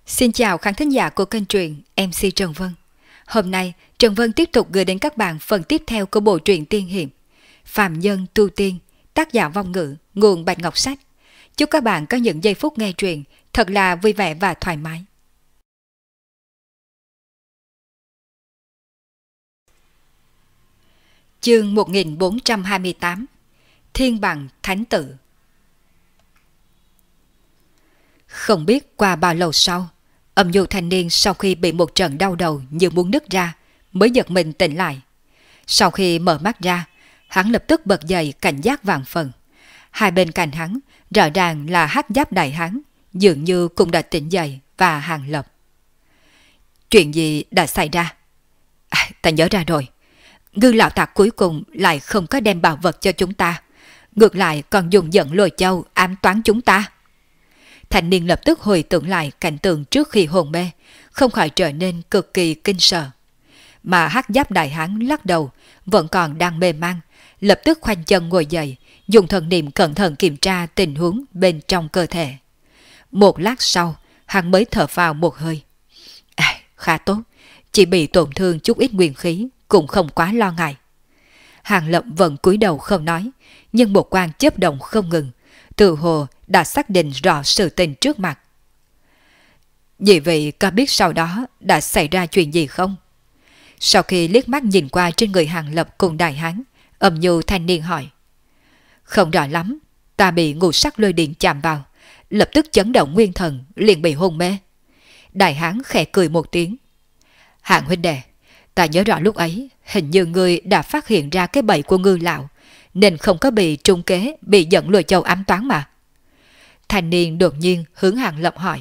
Xin chào khán thính giả của kênh truyện MC Trần Vân. Hôm nay, Trần Vân tiếp tục gửi đến các bạn phần tiếp theo của bộ truyện tiên hiệp Phàm Nhân Tu Tiên, tác giả Vong Ngữ, nguồn Bạch Ngọc Sách. Chúc các bạn có những giây phút nghe truyện thật là vui vẻ và thoải mái. Chương 1428 Thiên Bằng Thánh Tử. Không biết qua bao lâu sau, âm nhu thanh niên sau khi bị một trận đau đầu như muốn nứt ra mới giật mình tỉnh lại. Sau khi mở mắt ra, hắn lập tức bật dậy cảnh giác vạn phần. Hai bên cạnh hắn rõ ràng là Hắc Giáp Đại Hán, dường như cũng đã tỉnh dậy, và Hàng Lập. Chuyện gì đã xảy ra? Ta nhớ ra rồi. Ngư lão tặc cuối cùng lại không có đem bảo vật cho chúng ta, ngược lại còn dùng giận lôi châu ám toán chúng ta. Thanh niên lập tức hồi tưởng lại cảnh tượng trước khi hôn mê, không khỏi trở nên cực kỳ kinh sợ. Mà Hắc Giáp Đại Hán lắc đầu, vẫn còn đang mê man, lập tức khoanh chân ngồi dậy, dùng thần niệm cẩn thận kiểm tra tình huống bên trong cơ thể. Một lát sau, hắn mới thở vào một hơi. Khá tốt, chỉ bị tổn thương chút ít nguyên khí, cũng không quá lo ngại. Hàng Lập vẫn cúi đầu không nói, nhưng một quang chớp động không ngừng, tự hồ đã xác định rõ sự tình trước mặt. Vì vậy có biết sau đó đã xảy ra chuyện gì không? Sau khi liếc mắt nhìn qua trên người Hàng Lập cùng Đại Hán, âm nhu thanh niên hỏi. Không rõ lắm, ta bị ngũ sắc lôi điện chạm vào, lập tức chấn động nguyên thần, liền bị hôn mê. Đại Hán khẽ cười một tiếng. Hạng huynh đệ, ta nhớ rõ lúc ấy, hình như ngươi đã phát hiện ra cái bẫy của Ngư lão, nên không có bị trung kế, bị dẫn lùi châu ám toán mà. Thanh niên đột nhiên hướng Hàng Lập hỏi.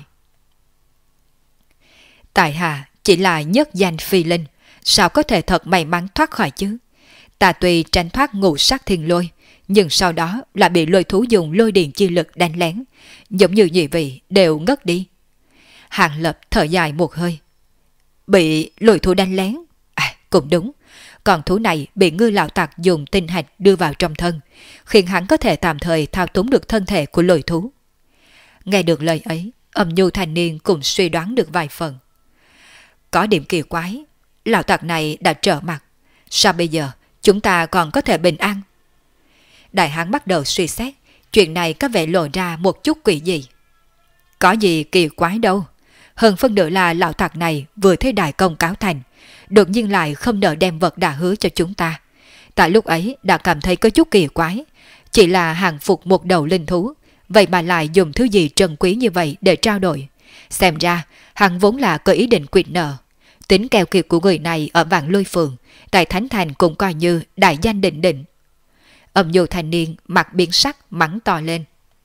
Tại hạ chỉ là nhất danh phi linh, sao có thể thật may mắn thoát khỏi chứ? Ta tuy tránh thoát ngũ sắc thiên lôi, nhưng sau đó lại bị lôi thú dùng lôi điện chi lực đánh lén, giống như nhị vị đều ngất đi. Hàng Lập thở dài một hơi. Bị lôi thú đánh lén? Cũng đúng. Còn thú này bị Ngư lão tặc dùng tinh hạch đưa vào trong thân, khiến hắn có thể tạm thời thao túng được thân thể của lôi thú. Nghe được lời ấy, âm nhu thanh niên cũng suy đoán được vài phần. Có điểm kỳ quái, lão tặc này đã trở mặt, sao bây giờ chúng ta còn có thể bình an? Đại Hán bắt đầu suy xét, chuyện này có vẻ lộ ra một chút quỷ dị. Có gì kỳ quái đâu, hơn phân nửa là lão tặc này vừa thấy đại công cáo thành, đột nhiên lại không nỡ đem vật đã hứa cho chúng ta. Tại lúc ấy đã cảm thấy có chút kỳ quái, chỉ là hàng phục một đầu linh thú, vậy mà lại dùng thứ gì trân quý như vậy để trao đổi. Xem ra hắn vốn là có ý định quyệt nợ. Tính keo kiệt của người này ở Vạn Lôi Phường, tại Thánh Thành cũng coi như đại danh định định. Âm nhu thanh niên mặt biến sắc mắng to lên.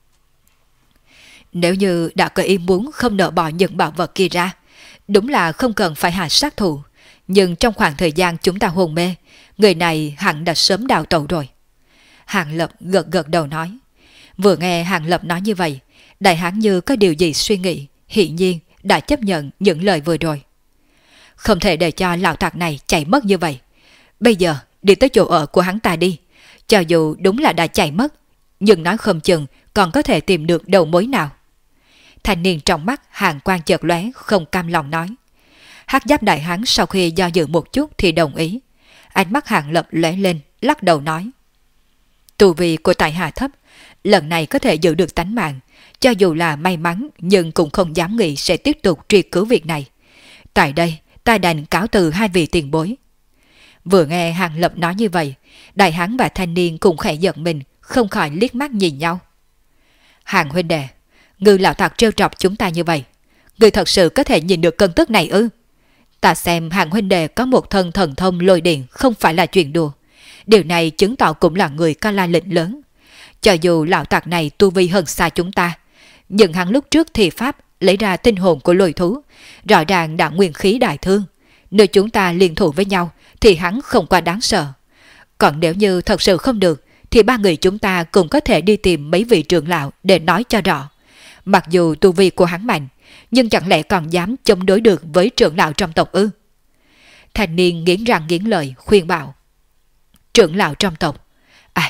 Nếu như đã có ý muốn không nỡ bỏ những bảo vật kia ra, đúng là không cần phải hạ sát thủ. Nhưng trong khoảng thời gian chúng ta hôn mê, người này hẳn đã sớm đào tẩu rồi. Hàng Lập gật gật đầu nói. Vừa nghe Hàng Lập nói như vậy, Đại Hán như có điều gì suy nghĩ, hiển nhiên đã chấp nhận những lời vừa rồi. Không thể để cho lão tặc này chạy mất như vậy. Bây giờ đi tới chỗ ở của hắn ta đi. Cho dù đúng là đã chạy mất, nhưng nói không chừng còn có thể tìm được đầu mối nào. Thanh niên trong mắt hàng quang chợt lóe, không cam lòng nói. Hắc Giáp Đại Hán sau khi do dự một chút thì đồng ý. Ánh mắt Hàng Lập lóe lên, lắc đầu nói. Tu vi của tại hạ thấp, lần này có thể giữ được tánh mạng, cho dù là may mắn nhưng cũng không dám nghĩ sẽ tiếp tục truy cứu việc này. Tại đây, ta đành cáo từ hai vị tiền bối. Vừa nghe Hàng Lập nói như vậy, Đại Hán và thanh niên cũng khẽ giận mình, không khỏi liếc mắt nhìn nhau. Hàng huynh đệ, Ngư lão tặc trêu chọc chúng ta như vậy, người thật sự có thể nhìn được cơn tức này ư? Ta xem Hàng huynh đệ có một thân thần thông lôi điện không phải là chuyện đùa. Điều này chứng tỏ cũng là người có lai lịch lớn. Cho dù lão tặc này tu vi hơn xa chúng ta, nhưng hắn lúc trước thì pháp lấy ra tinh hồn của lôi thú, rõ ràng đã nguyên khí đại thương. Nếu chúng ta liên thủ với nhau thì hắn không quá đáng sợ. Còn nếu như thật sự không được, thì ba người chúng ta cũng có thể đi tìm mấy vị trưởng lão để nói cho rõ. Mặc dù tu vi của hắn mạnh, nhưng chẳng lẽ còn dám chống đối được với trưởng lão trong tộc ư? Thanh niên nghiến răng nghiến lợi khuyên bảo. Trưởng lão trong tộc?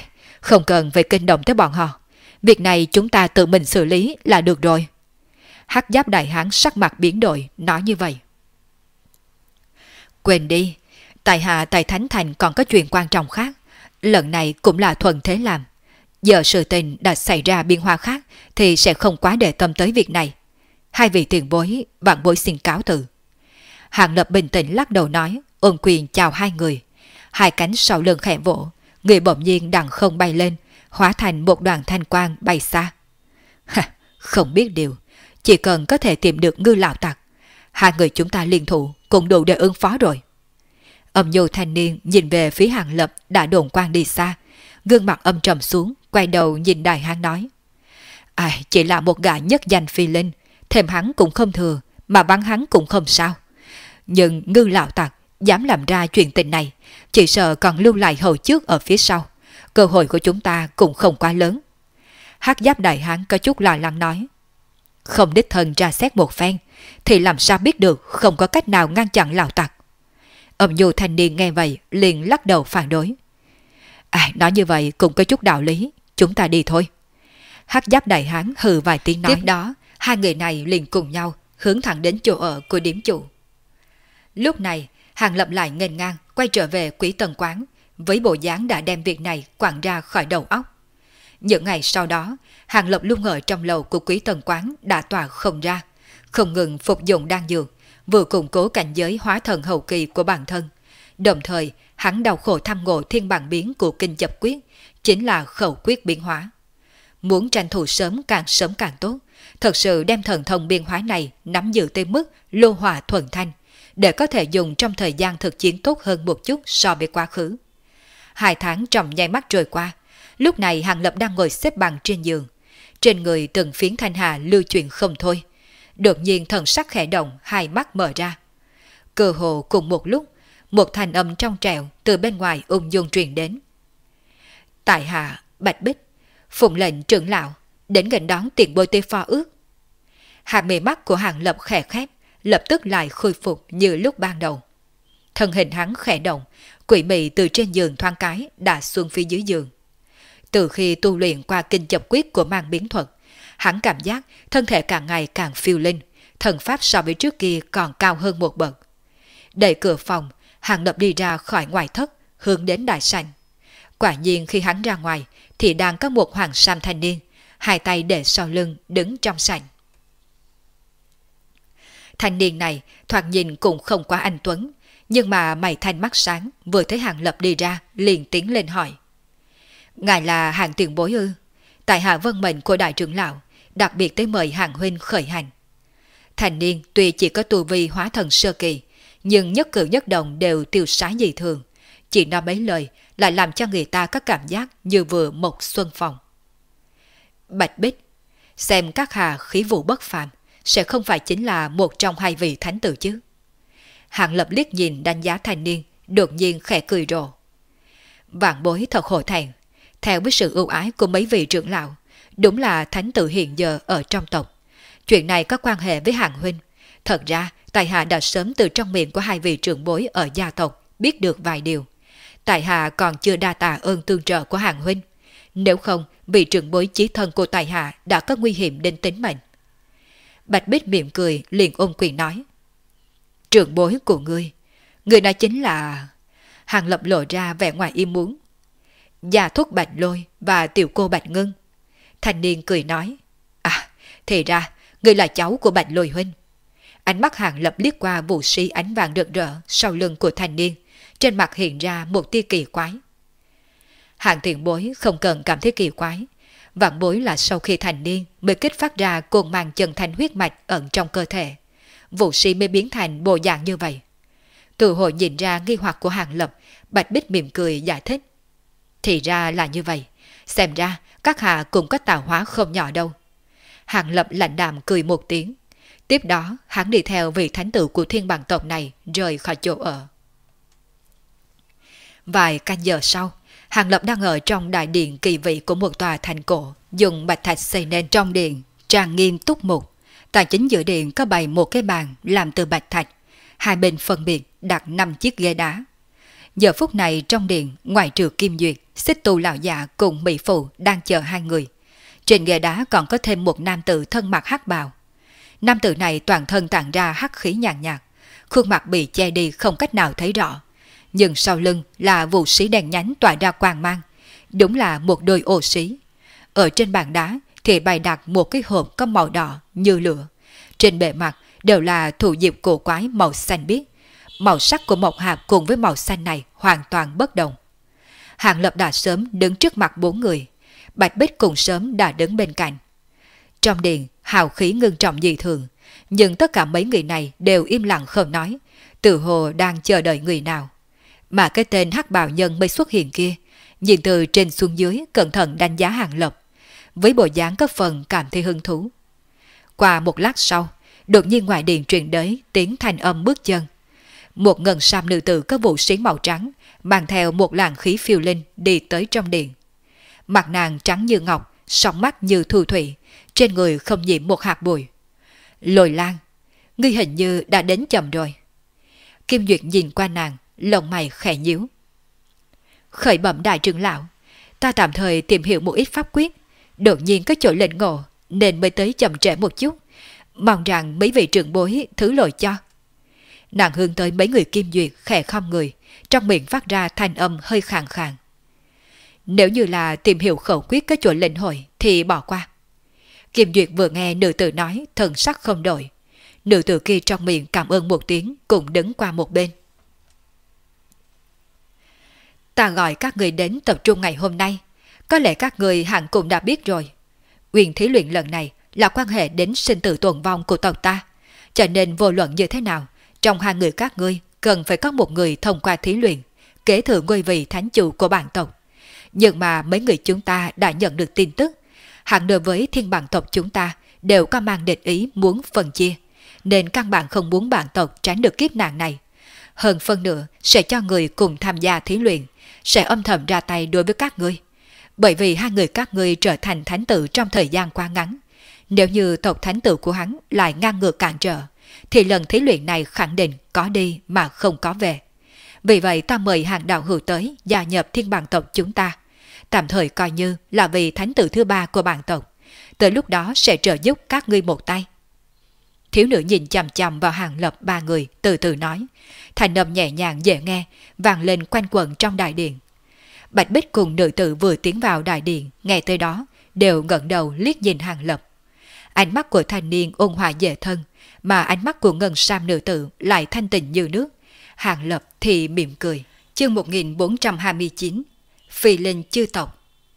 Không cần phải kinh động tới bọn họ. Việc này chúng ta tự mình xử lý là được rồi. Hắc giáp đại hán sắc mặt biến đổi, nói như vậy. Quên đi, tại hạ tại Thánh Thành còn có chuyện quan trọng khác. Lần này cũng là thuận thế làm. Giờ sự tình đã xảy ra biến hóa khác thì sẽ không quá để tâm tới việc này. Hai vị tiền bối, vạn bối xin cáo từ. Hàng Lập bình tĩnh lắc đầu nói, ôm quyền chào hai người. Hai cánh sau lưng khẽ vỗ, người bỗng nhiên đằng không bay lên, hóa thành một đoàn thanh quang bay xa. Không biết điều, chỉ cần có thể tìm được Ngư lão tặc, hai người chúng ta liên thủ cũng đủ để ứng phó rồi. Âm nhu thanh niên nhìn về phía Hàng Lập đã đồn quang đi xa, gương mặt âm trầm xuống, quay đầu nhìn đại hán nói. Ai, chỉ là một gã nhất danh phi linh, thêm hắn cũng không thừa, mà bắn hắn cũng không sao. Nhưng Ngư lão tặc dám làm ra chuyện tình này, chỉ sợ còn lưu lại hậu trước ở phía sau. Cơ hội của chúng ta cũng không quá lớn. Hắc giáp đại hán có chút lo lắng nói. Không đích thân ra xét một phen, thì làm sao biết được không có cách nào ngăn chặn lão tặc. Âm nhu thanh niên nghe vậy liền lắc đầu phản đối. Nói như vậy cũng có chút đạo lý, chúng ta đi thôi. Hắc giáp đại hán hừ vài tiếng nói. Tiếp đó, hai người này liền cùng nhau hướng thẳng đến chỗ ở của điếm chủ. Lúc này, Hàng Lập lại nghênh ngang quay trở về Quý Tần Quán, với bộ dáng đã đem việc này quẳng ra khỏi đầu óc. Những ngày sau đó, Hàng Lập luôn ở trong lầu của Quý Tần Quán đã tỏa không ra, không ngừng phục dụng đan dược, vừa củng cố cảnh giới hóa thần hậu kỳ của bản thân. Đồng thời, hắn đau khổ thăm ngộ thiên bản biến của kinh chập quyết, chính là khẩu quyết biến hóa. Muốn tranh thủ sớm càng tốt, thật sự đem thần thông biến hóa này nắm giữ tới mức lô hỏa thuần thanh, để có thể dùng trong thời gian thực chiến tốt hơn một chút so với quá khứ. 2 tháng trong nháy mắt trôi qua, lúc này Hàng Lập đang ngồi xếp bằng trên giường. Trên người từng phiến thanh hà lưu chuyển không thôi. Đột nhiên thần sắc khẽ động, hai mắt mở ra. Cơ hồ cùng một lúc, một thanh âm trong trẻo từ bên ngoài ung dung truyền đến. Tại hạ Bạch Bích, phụng lệnh trưởng lão đến gần đón tiền bối tế phó ước. Hai mí mắt của Hàng Lập khẽ khép, lập tức lại khôi phục như lúc ban đầu. Thân hình hắn khẽ động, quỷ mị từ trên giường thoáng cái đã xuống phía dưới giường. Từ khi tu luyện qua kinh chập quyết của mang biến thuật, hắn cảm giác thân thể càng ngày càng phiêu linh, thần pháp so với trước kia còn cao hơn một bậc. Đẩy cửa phòng, Hàng Lập đi ra khỏi ngoài thất, hướng đến đại sảnh. Quả nhiên khi hắn ra ngoài thì đang có một hoàng sam thanh niên, hai tay để sau lưng đứng trong sảnh. Thanh niên này thoạt nhìn cũng không quá anh tuấn, nhưng mà mày thanh mắt sáng, vừa thấy Hàng Lập đi ra liền tiến lên hỏi. Ngài là Hàng tiền bối ư? Tại hạ vân mệnh của đại trưởng lão, đặc biệt tới mời Hàng huynh khởi hành. Thanh niên tuy chỉ có tu vi hóa thần sơ kỳ, nhưng nhất cử nhất động đều tiêu sái dị thường. Chỉ nói mấy lời lại làm cho người ta có cảm giác như vừa một xuân phong. Bạch Bích, xem các hà khí vụ bất phàm, sẽ không phải chính là một trong hai vị thánh tử chứ? Hàng Lập liếc nhìn đánh giá thanh niên, đột nhiên khẽ cười rộ. Vạn bối thật hổ thẹn, theo với sự ưu ái của mấy vị trưởng lão, đúng là thánh tử hiện giờ ở trong tộc. Chuyện này có quan hệ với Hàng huynh. Thật ra, tại hạ đã sớm từ trong miệng của hai vị trưởng bối ở gia tộc biết được vài điều. Tại hạ còn chưa đa tạ ơn tương trợ của Hàng huynh. Nếu không, vị trưởng bối chí thân của tại hạ đã có nguy hiểm đến tính mệnh. Bạch Bích mỉm cười liền ôm quyền nói. Trưởng bối của ngươi, người đó chính là... Hàng Lập lộ ra vẻ ngoài ý muốn. Gia thúc Bạch Lôi và tiểu cô Bạch Ngân. Thanh niên cười nói. Thì ra, ngươi là cháu của Bạch Lôi huynh. Ánh mắt Hàng Lập liếc qua vũ sĩ ánh vàng rực rỡ sau lưng của thanh niên, trên mặt hiện ra một tia kỳ quái. Hàng tiền bối không cần cảm thấy kỳ quái. Vạn bối là sau khi thành niên mới kích phát ra cồn màng chân thành huyết mạch ẩn trong cơ thể. Vũ sĩ mới biến thành bộ dạng như vậy. Từ hồi nhìn ra nghi hoặc của Hàng Lập, Bạch Bích mỉm cười giải thích. Thì ra là như vậy. Xem ra các hạ cũng có tạo hóa không nhỏ đâu. Hàng Lập lạnh đạm cười một tiếng. Tiếp đó hắn đi theo vị thánh tử của thiên bằng tộc này rời khỏi chỗ ở. Vài canh giờ sau, Hàng Lập đang ở trong đại điện kỳ vị của một tòa thành cổ, dùng bạch thạch xây nên. Trong điện trang nghiêm túc mục. Tại chính giữa điện có bày một cái bàn làm từ bạch thạch, hai bên phân biệt đặt 5 chiếc ghế đá. Giờ phút này trong điện, ngoài trừ Kim Duyệt, Xích Tu lão già cùng mỹ phụ đang chờ hai người. Trên ghế đá còn có thêm một nam tử thân mặc hắc bào. Nam tử này toàn thân tản ra hắc khí nhàn nhạt, khuôn mặt bị che đi không cách nào thấy rõ. Nhưng sau lưng là vũ sĩ đèn nhánh tỏa ra quang mang, đúng là một đôi ô sĩ. Ở trên bàn đá thì bày đặt một cái hộp có màu đỏ như lửa. Trên bề mặt đều là thủ diệp cổ quái màu xanh biếc. Màu sắc của một hạt cùng với màu xanh này hoàn toàn bất đồng. Hàng Lập đã sớm đứng trước mặt 4 người. Bạch Bích cùng sớm đã đứng bên cạnh. Trong điện, hào khí ngưng trọng dị thường, nhưng tất cả mấy người này đều im lặng không nói, tự hồ đang chờ đợi người nào. Mà cái tên hắc bào nhân mới xuất hiện kia, nhìn từ trên xuống dưới cẩn thận đánh giá Hàng Lập, với bộ dáng có phần cảm thấy hứng thú. Qua một lát sau, đột nhiên ngoài điện truyền đến tiếng thanh âm bước chân. Một ngân sam nữ tử có vũ sĩ màu trắng, mang theo một làn khí phiêu linh đi tới trong điện. Mặt nàng trắng như ngọc, sóng mắt như thu thủy, trên người không nhiễm một hạt bụi. Lôi Lan, ngươi hình như đã đến chậm rồi. Kim Duyệt nhìn qua nàng, lông mày khẽ nhíu. Khởi bẩm đại trưởng lão, ta tạm thời tìm hiểu một ít pháp quyết, đột nhiên có chỗ lệnh ngộ nên mới tới chậm trễ một chút, mong rằng mấy vị trưởng bối thứ lỗi cho. Nàng hướng tới mấy người Kim Duyệt khẽ khom người, trong miệng phát ra thanh âm hơi khàn khàn. Nếu như là tìm hiểu khẩu quyết có chỗ lệnh hội thì bỏ qua. Kim Duyệt vừa nghe nữ tử nói, thần sắc không đổi. Nữ tử kia trong miệng cảm ơn một tiếng, cũng đứng qua một bên. Ta gọi các người đến tập trung ngày hôm nay, có lẽ các người hẳn cũng đã biết rồi. Uyển thí luyện lần này là quan hệ đến sinh tử tồn vong của tộc ta, cho nên vô luận như thế nào, trong 2 người các ngươi cần phải có một người thông qua thí luyện, kế thừa ngôi vị thánh chủ của bản tộc. Nhưng mà mấy người chúng ta đã nhận được tin tức, hẳn đối với thiên bản tộc chúng ta đều có mang địch ý muốn phân chia, nên căn bản không muốn bản tộc tránh được kiếp nạn này. Hơn phân nữa sẽ cho người cùng tham gia thí luyện, sẽ âm thầm ra tay đối với các ngươi. Bởi vì 2 người các ngươi trở thành thánh tử trong thời gian quá ngắn. Nếu như tộc thánh tử của hắn lại ngang ngược cản trở, thì lần thí luyện này khẳng định có đi mà không có về. Vì vậy ta mời hàng đạo hữu tới gia nhập thiên bản tộc chúng ta, tạm thời coi như là vị thánh tử thứ 3 của bản tộc. Tới lúc đó sẽ trợ giúp các ngươi một tay. Thiếu nữ nhìn chằm chằm vào Hàng Lập 3 người, từ từ nói, thành âm nhẹ nhàng dễ nghe vang lên quanh quẩn trong đại điện. Bạch Bích cùng nữ tử vừa tiến vào đại điện, nghe tới đó đều ngẩng đầu liếc nhìn Hàng Lập. Ánh mắt của thanh niên ôn hòa dễ thân, mà ánh mắt của ngân sam nữ tử lại thanh tịnh như nước. Hàng Lập thì mỉm cười. Chương 1429, Phi linh chư tộc.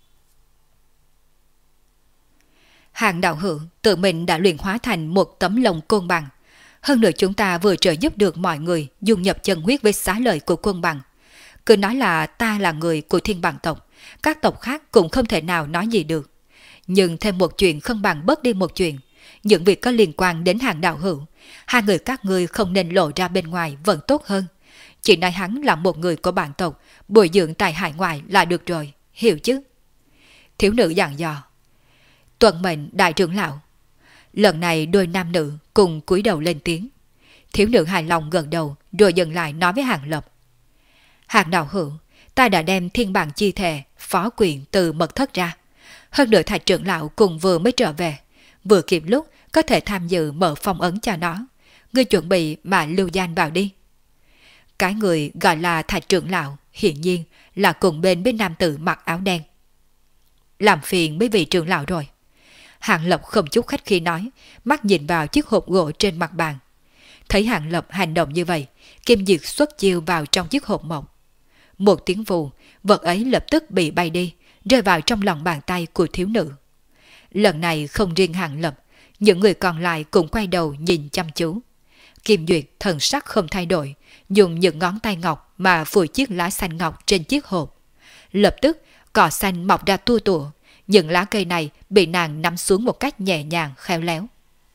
Hàng đạo hữu tự mình đã luyện hóa thành một tấm lồng côn bằng. Hơn nữa chúng ta vừa trợ giúp được mọi người dung nhập chân huyết với xá lợi của côn bằng. Cứ nói là ta là người của thiên bằng tộc, các tộc khác cũng không thể nào nói gì được. Nhưng thêm một chuyện không bằng bớt đi một chuyện. Những việc có liên quan đến Hàng đạo hữu, 2 người các ngươi không nên lộ ra bên ngoài vẫn tốt hơn. Chỉ nói hắn là một người của bản tộc, bồi dưỡng tại hải ngoại là được rồi, hiểu chứ? Thiếu nữ dặn dò. Tuân mệnh đại trưởng lão. Lần này đôi nam nữ cùng cúi đầu lên tiếng. Thiếu nữ hài lòng gật đầu rồi dừng lại nói với Hàng Lập. Hàng đạo hữu, ta đã đem thiên bản chi thể phó quyền từ mật thất ra. Hơn nữa Thạch trưởng lão cùng vừa mới trở về, vừa kịp lúc có thể tham dự mở phong ấn cho nó. Ngươi chuẩn bị mà lưu danh vào đi. Cái người gọi là Thạch trưởng lão hiển nhiên là cùng bên với nam tử mặc áo đen. Làm phiền mấy vị trưởng lão rồi. Hàng Lập không chút khách khí nói, mắt nhìn vào chiếc hộp gỗ trên mặt bàn. Thấy Hàng Lập hành động như vậy, Kim Duyệt xuất chiêu vào trong chiếc hộp mộc. Một tiếng vù, vật ấy lập tức bị bay đi, rơi vào trong lòng bàn tay của thiếu nữ. Lần này không riêng Hàng Lập, những người còn lại cũng quay đầu nhìn chăm chú. Kim Duyệt thần sắc không thay đổi, dùng những ngón tay ngọc mà phủi chiếc lá xanh ngọc trên chiếc hộp. Lập tức, cỏ xanh mọc ra tua tủa, những lá cây này bị nàng nắm xuống một cách nhẹ nhàng khéo léo.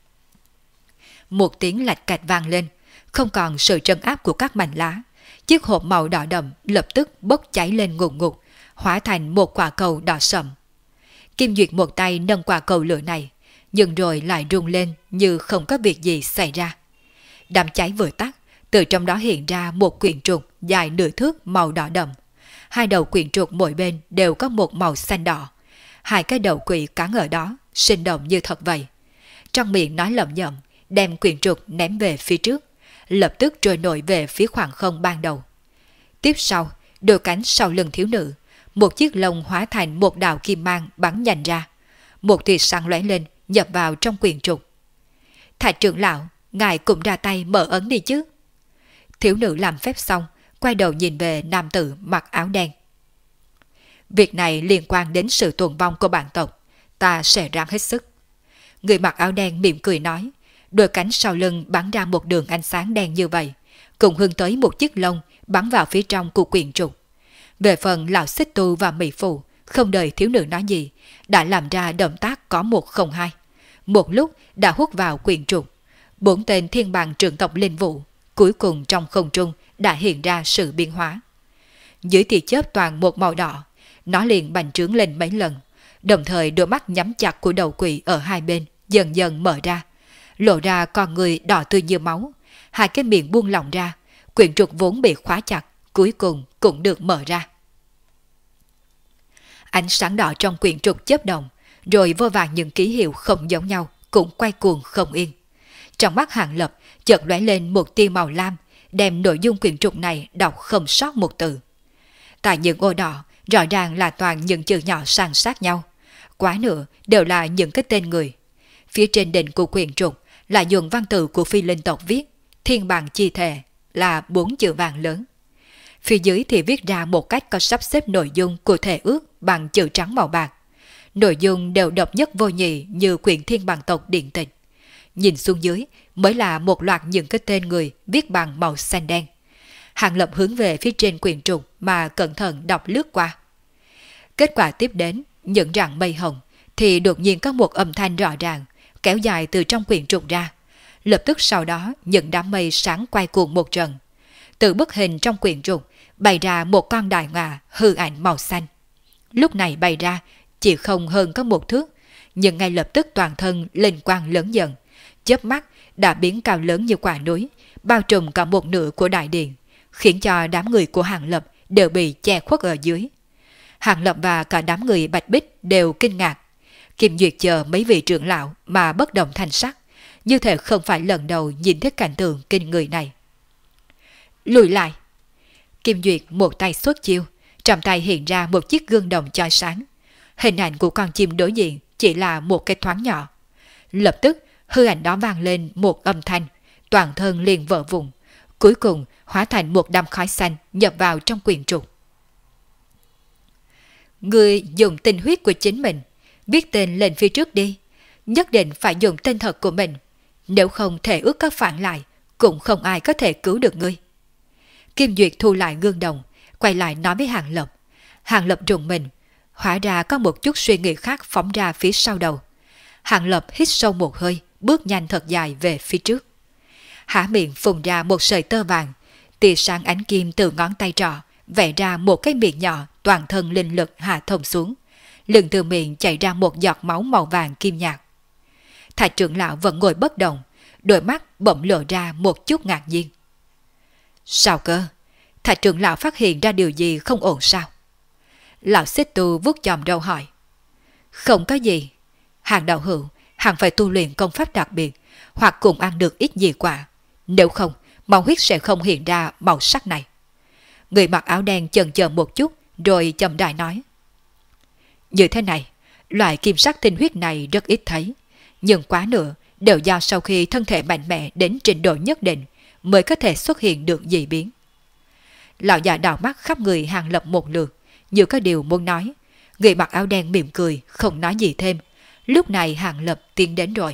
Một tiếng lạch cạch vang lên, không còn sự trấn áp của các mảnh lá. Chiếc hộp màu đỏ đậm lập tức bốc cháy lên ngùn ngụt, hóa thành một quả cầu đỏ sậm. Kim Duyệt một tay nâng quả cầu lửa này, nhưng rồi lại rung lên như không có việc gì xảy ra. Đám cháy vừa tắt, từ trong đó hiện ra một quyển trục dài nửa thước màu đỏ đậm. 2 đầu quyển trục mỗi bên đều có một màu xanh đỏ. 2 cái đầu quỷ cắn ở đó, sinh động như thật vậy. Trong miệng nói lẩm nhẩm, đem quyển trục ném về phía trước, lập tức trôi nổi về phía khoảng không ban đầu. Tiếp sau, đôi cánh sau lưng thiếu nữ, một chiếc lông hóa thành một đạo kim mang bắn nhanh ra. Một tia sáng lóe lên, nhập vào trong quyển trục. Thạch trưởng lão, ngài cũng ra tay mở ấn đi chứ. Thiếu nữ làm phép xong, quay đầu nhìn về nam tử mặc áo đen. Việc này liên quan đến sự tồn vong của bản tộc, ta sẽ ráng hết sức. Người mặc áo đen mỉm cười nói, đôi cánh sau lưng bắn ra một đường ánh sáng đen như vậy, cùng hướng tới một chiếc lông bắn vào phía trong của quyển trục. Về phần lão xích tu và mỹ phụ, không đợi thiếu nữ nói gì, đã làm ra động tác có 102. Một lúc đã hút vào quyển trục. 4 tên thiên bàng trưởng tộc linh vũ, cuối cùng trong không trung đã hiện ra sự biến hóa. Dưới tia chớp toàn một màu đỏ, nó liền bành trướng lên mấy lần, đồng thời đôi mắt nhắm chặt của đầu quỷ ở hai bên dần dần mở ra, lộ ra con người đỏ tươi như máu, hai cái miệng buông lỏng ra, quyển trục vốn bị khóa chặt, cuối cùng cũng được mở ra. Ánh sáng đỏ trong quyển trục chớp động, rồi vô vàn những ký hiệu không giống nhau cũng quay cuồng không yên. Trong mắt Hàng Lập chợt lóe lên một tia màu lam, đem nội dung quyển trục này đọc không sót một từ. Tại những ô đỏ, rõ ràng là toàn những chữ nhỏ san sát nhau, quá nữa đều là những cái tên người. Phía trên đỉnh của quyển trục là dùng văn tự của phi linh tộc viết, thiên bằng chi thể, là 4 chữ vàng lớn. Phía dưới thì viết ra một cách có sắp xếp nội dung của thể ước bằng chữ trắng màu bạc. Nội dung đều độc nhất vô nhị như quyển thiên bằng tộc điện tịch. Nhìn xuống dưới mới là một loạt những cái tên người viết bằng màu xanh đen. Hàng Lập hướng về phía trên quyển trục mà cẩn thận đọc lướt qua. Kết quả tiếp đến, những rặng mây hồng, thì đột nhiên có một âm thanh rõ ràng, kéo dài từ trong quyển trục ra. Lập tức sau đó, những đám mây sáng quay cuồng một trận. Từ bức hình trong quyển trục, bày ra một con đại ngà hư ảnh màu xanh. Lúc này bày ra, chỉ không hơn có 1 thước, nhưng ngay lập tức toàn thân lên quang lớn dần. Chớp mắt đã biến cao lớn như quả núi, bao trùm cả một nửa của đại điện, khiến cho đám người của Hàng Lập đều bị che khuất ở dưới. Hàng Lập và cả đám người Bạch Bích đều kinh ngạc. Kim Duyệt chờ mấy vị trưởng lão mà bất động thanh sắc, như thể không phải lần đầu nhìn thấy cảnh tượng kinh người này. Lùi lại! Kim Duyệt một tay xuất chiêu, trong tay hiện ra một chiếc gương đồng chói sáng. Hình ảnh của con chim đối diện chỉ là một cái thoáng nhỏ. Lập tức hư ảnh đó vang lên một âm thanh, toàn thân liền vỡ vụn, cuối cùng hóa thành một đám khói xanh nhập vào trong quyển trục. Người dùng tinh huyết của chính mình, viết tên lên phía trước đi, nhất định phải dùng tên thật của mình, nếu không thể ước có phản lại, cũng không ai có thể cứu được ngươi. Kim Duyệt thu lại gương đồng, quay lại nói với Hàng Lập. Hàng Lập rùng mình, hóa ra có một chút suy nghĩ khác phóng ra phía sau đầu. Hàng Lập hít sâu một hơi, bước nhanh thật dài về phía trước. Há miệng phun ra một sợi tơ vàng, tia sáng ánh kim từ ngón tay trỏ vẽ ra một cái miệng nhỏ, toàn thân linh lực hạ thông xuống. Lưng từ miệng chảy ra một giọt máu màu vàng kim nhạt. Thạch trưởng lão vẫn ngồi bất động, đôi mắt bỗng lộ ra một chút ngạc nhiên. Sao cơ? Thạch trưởng lão phát hiện ra điều gì không ổn sao? Lão xích tu vuốt chòm râu hỏi. Không có gì. Hàng đạo hữu, hàng phải tu luyện công pháp đặc biệt, hoặc cùng ăn được ít gì quả. Nếu không, máu huyết sẽ không hiện ra màu sắc này. Người mặc áo đen chần chờ một chút, rồi chậm rãi nói. Như thế này, loại kim sắc tinh huyết này rất ít thấy, nhưng quá nữa đều do sau khi thân thể mạnh mẽ đến trình độ nhất định mới có thể xuất hiện được dị biến. Lão già đảo mắt khắp người Hàng Lập một lượt, như có điều muốn nói. Người mặc áo đen mỉm cười, không nói gì thêm. Lúc này Hàng Lập tiến đến rồi.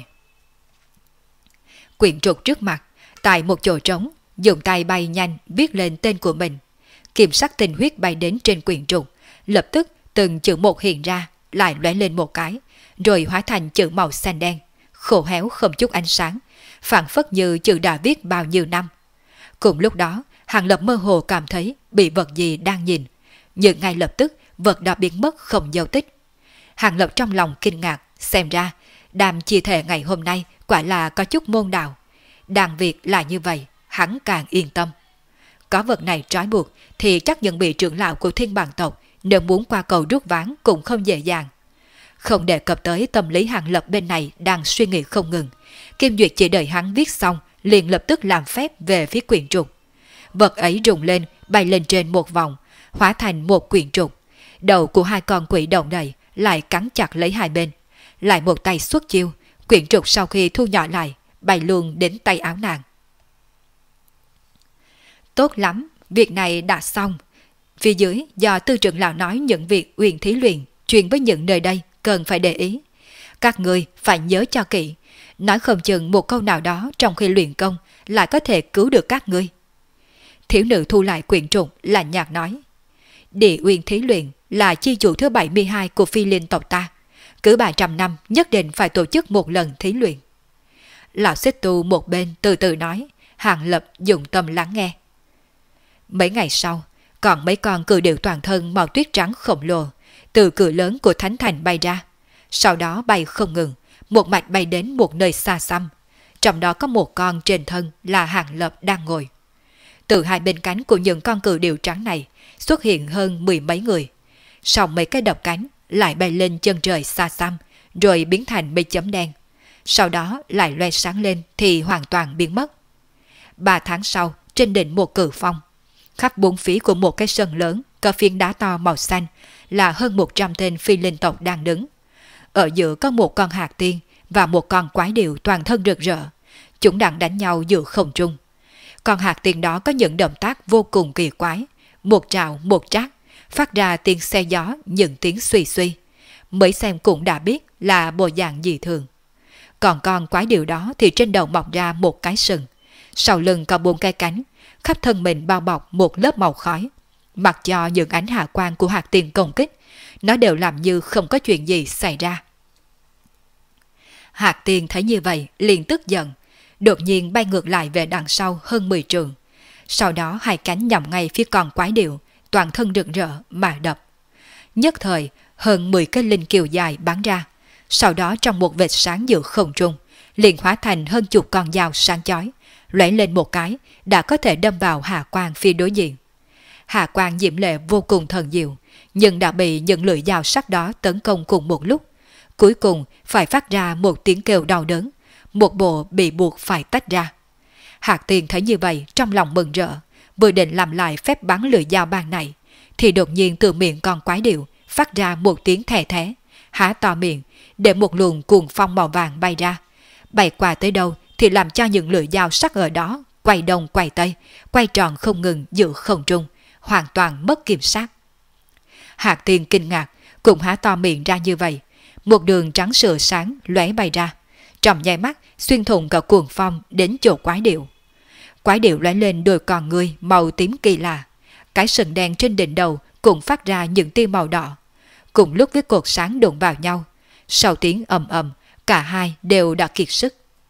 Quyển trục trước mặt, tại một chỗ trống, dùng tay bay nhanh viết lên tên của mình. Kim sắc tinh huyết bay đến trên quyển trục, lập tức từng chữ một hiện ra, lại lóe lên một cái, rồi hóa thành chữ màu xanh đen, khô héo không chút ánh sáng, phảng phất như chữ đã viết bao nhiêu năm. Cùng lúc đó, Hàng Lập mơ hồ cảm thấy bị vật gì đang nhìn, nhưng ngay lập tức vật đã biến mất không dấu tích. Hàng Lập trong lòng kinh ngạc, xem ra đàm chia thể ngày hôm nay quả là có chút môn đạo. Đàn việc là như vậy, hắn càng yên tâm. Có vật này trói buộc thì chắc những vị trưởng lão của thiên bản tộc nếu muốn qua cầu rút ván cũng không dễ dàng. Không đề cập tới tâm lý Hàng Lập bên này đang suy nghĩ không ngừng, Kim Duyệt chỉ đợi hắn viết xong liền lập tức làm phép về phía quyển trục. Vật ấy rung lên, bay lên trên một vòng, hóa thành một quyển trục. Đầu của hai con quỷ động đậy lại cắn chặt lấy hai bên. Lại một tay xuất chiêu, quyển trục sau khi thu nhỏ lại, bay luôn đến tay áo nàng. Tốt lắm, việc này đã xong. Phía dưới do Tư trưởng lão nói những việc Uyển Thí luyện truyền với những nơi đây cần phải để ý. Các người phải nhớ cho kỹ, nói không chừng một câu nào đó trong khi luyện công lại có thể cứu được các ngươi. Thiếu nữ thu lại quyển trục là nhạt nói. Địa Uyển Thí luyện là chi chủ thứ 72 của Phi Linh tộc ta. Cứ 300 năm nhất định phải tổ chức một lần thí luyện. Lão Xích Tu một bên từ từ nói, Hàng Lập dùng tâm lắng nghe. Mấy ngày sau, còn mấy con cự điểu toàn thân màu tuyết trắng khổng lồ từ cửa lớn của Thánh Thành bay ra. Sau đó bay không ngừng, một mạch bay đến một nơi xa xăm. Trong đó có một con trên thân là Hàng Lập đang ngồi. Từ hai bên cánh của những con cự điểu trắng này xuất hiện hơn 10 mấy người. Sau mấy cái đập cánh lại bay lên chân trời xa xăm, rồi biến thành mây chấm đen. Sau đó lại loe sáng lên thì hoàn toàn biến mất. 3 tháng sau, trên đỉnh một cự phong, khắp bốn phía của một cái sân lớn có phiến đá to màu xanh là hơn 100 tên phi linh tộc đang đứng. Ở giữa có một con hạc tiên và một con quái điểu toàn thân rực rỡ. Chúng đang đánh nhau giữa không trung. Con hạc tiên đó có những động tác vô cùng kỳ quái, một trào một trác, phát ra tiếng xe gió, những tiếng suy suy. Mới xem cũng đã biết là bộ dạng dị thường. Còn con quái điểu đó thì trên đầu mọc ra một cái sừng, sau lưng có 4 cái cánh, khắp thân mình bao bọc một lớp màu khói. Mặc cho những ánh hạ quang của hạt tiên công kích, nó đều làm như không có chuyện gì xảy ra. Hạt tiên thấy như vậy liền tức giận, đột nhiên bay ngược lại về đằng sau hơn 10 trượng. Sau đó hai cánh nhắm ngay phía con quái điểu, toàn thân rực rỡ mà đập. Nhất thời hơn 10 cái linh kiều dài bắn ra, sau đó trong một vệt sáng giữa không trung liền hóa thành hơn chục con dao sáng chói, lóe lên một cái đã có thể đâm vào Hà Quang phía đối diện. Hà Quang diễm lệ vô cùng thần diệu, nhưng đã bị những lưỡi dao sắc đó tấn công cùng một lúc. Cuối cùng phải phát ra một tiếng kêu đau đớn, một bộ bị buộc phải tách ra. Hạc Tiên thấy như vậy trong lòng mừng rỡ, vừa định làm lại phép bắn lưỡi dao ban này, thì đột nhiên từ miệng con quái điểu phát ra một tiếng thè thé, há to miệng để một luồng cuồng phong màu vàng bay ra. Bay qua tới đâu thì làm cho những lưỡi dao sắc ở đó quay đông quay tây, quay tròn không ngừng giữa không trung, hoàn toàn mất kiểm soát. Hạc Tiên kinh ngạc, cũng há to miệng ra như vậy, một đường trắng sữa sáng lóe bay ra, trong nháy mắt xuyên thủng cả cuồng phong đến chỗ quái điểu. Quái điểu lóe lên đôi con người màu tím kỳ lạ, cái sừng đen trên đỉnh đầu cũng phát ra những tia màu đỏ. Cùng lúc với cột sáng đụng vào nhau, sau tiếng ầm ầm, cả hai đều đã kiệt sức.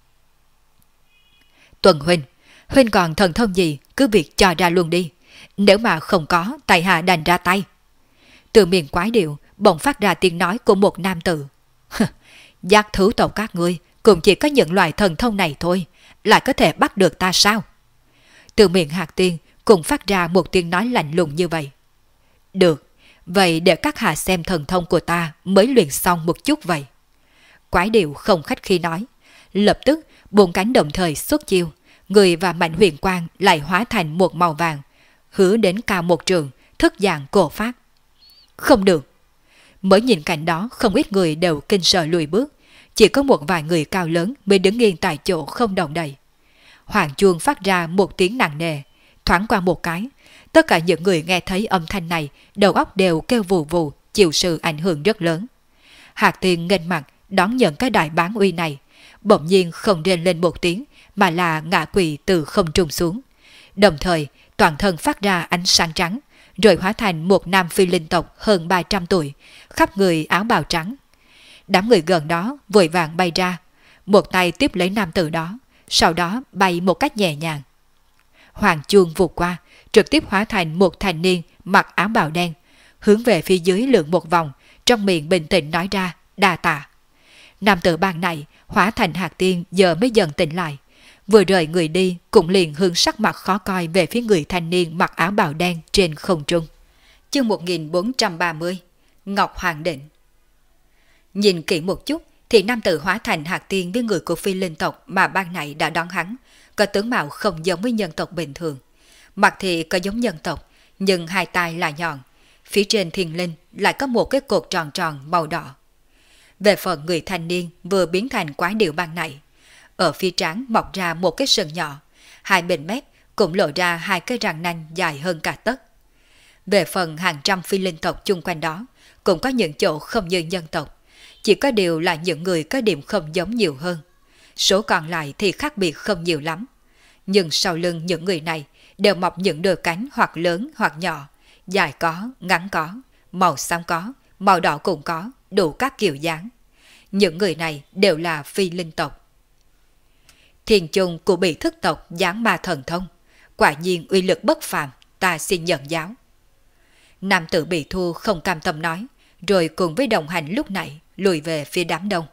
Tuần huynh, huynh còn thần thông gì cứ việc cho ra luôn đi, nếu mà không có tại hạ đành ra tay. Từ miệng quái điểu bỗng phát ra tiếng nói của một nam tử. Giác thú tộc các ngươi cũng chỉ có những loại thần thông này thôi, lại có thể bắt được ta sao? Từ miệng Hạc Tiên cũng phát ra một tiếng nói lạnh lùng như vậy. Được, vậy để các hạ xem thần thông của ta mới luyện xong một chút vậy. Quái điểu không khách khí nói, lập tức 4 cánh đồng thời xuất chiêu, người và mạnh huyền quang lại hóa thành một màu vàng, hứa đến cao 1 trượng, thức dạng cổ phát. Không được. Mới nhìn cảnh đó không ít người đều kinh sợ lùi bước, chỉ có một vài người cao lớn mới đứng yên tại chỗ không động đậy. Hoàng chuông phát ra một tiếng nặng nề, thoáng qua một cái, tất cả những người nghe thấy âm thanh này đầu óc đều kêu vù vù, chịu sự ảnh hưởng rất lớn. Hạc Tiên nghênh mặt đón nhận cái đại bán uy này, bỗng nhiên không rên lên một tiếng mà là ngã quỵ từ không trung xuống. Đồng thời toàn thân phát ra ánh sáng trắng, rồi hóa thành một nam phi linh tộc hơn 300 tuổi, khắp người áo bào trắng. Đám người gần đó vội vàng bay ra, một tay tiếp lấy nam tử đó, sau đó bay một cách nhẹ nhàng. Hoàng chuông vụt qua, trực tiếp hóa thành một thanh niên mặc áo bào đen, hướng về phía dưới lượn một vòng, trong miệng bình tĩnh nói ra đa tạ. Nam tử ban này hóa thành Hạc Tiên giờ mới dần tỉnh lại, vừa rời người đi cũng liền hướng sắc mặt khó coi về phía người thanh niên mặc áo bào đen trên không trung. Chương 1430 Ngọc Hoàng Định. Nhìn kỹ một chút thì nam tử hóa thành hạt tiên với người của phi linh tộc mà ban nãy đã đón hắn, có tướng mạo không giống với nhân tộc bình thường. Mặt thì có giống nhân tộc, nhưng hai tai là nhọn, phía trên thiên linh lại có một cái cột tròn tròn màu đỏ. Về phần người thanh niên vừa biến thành quái điểu ban nãy, ở phía trán mọc ra một cái sừng nhỏ, hai bên mép cũng lộ ra hai cái răng nanh dài hơn cả tấc. Về phần hàng trăm phi linh tộc chung quanh đó, cũng có những chỗ không như nhân tộc, chỉ có điều là những người có điểm không giống nhiều hơn. Số còn lại thì khác biệt không nhiều lắm. Nhưng sau lưng những người này đều mọc những đôi cánh hoặc lớn hoặc nhỏ, dài có, ngắn có, màu xám có, màu đỏ cũng có, đủ các kiểu dáng. Những người này đều là phi linh tộc. Thiền chung của bị thức tộc giáng ma thần thông, quả nhiên uy lực bất phàm, ta xin nhận giáo. Nam tử bị thua không cam tâm nói, rồi cùng với đồng hành lúc nãy lùi về phía đám đông.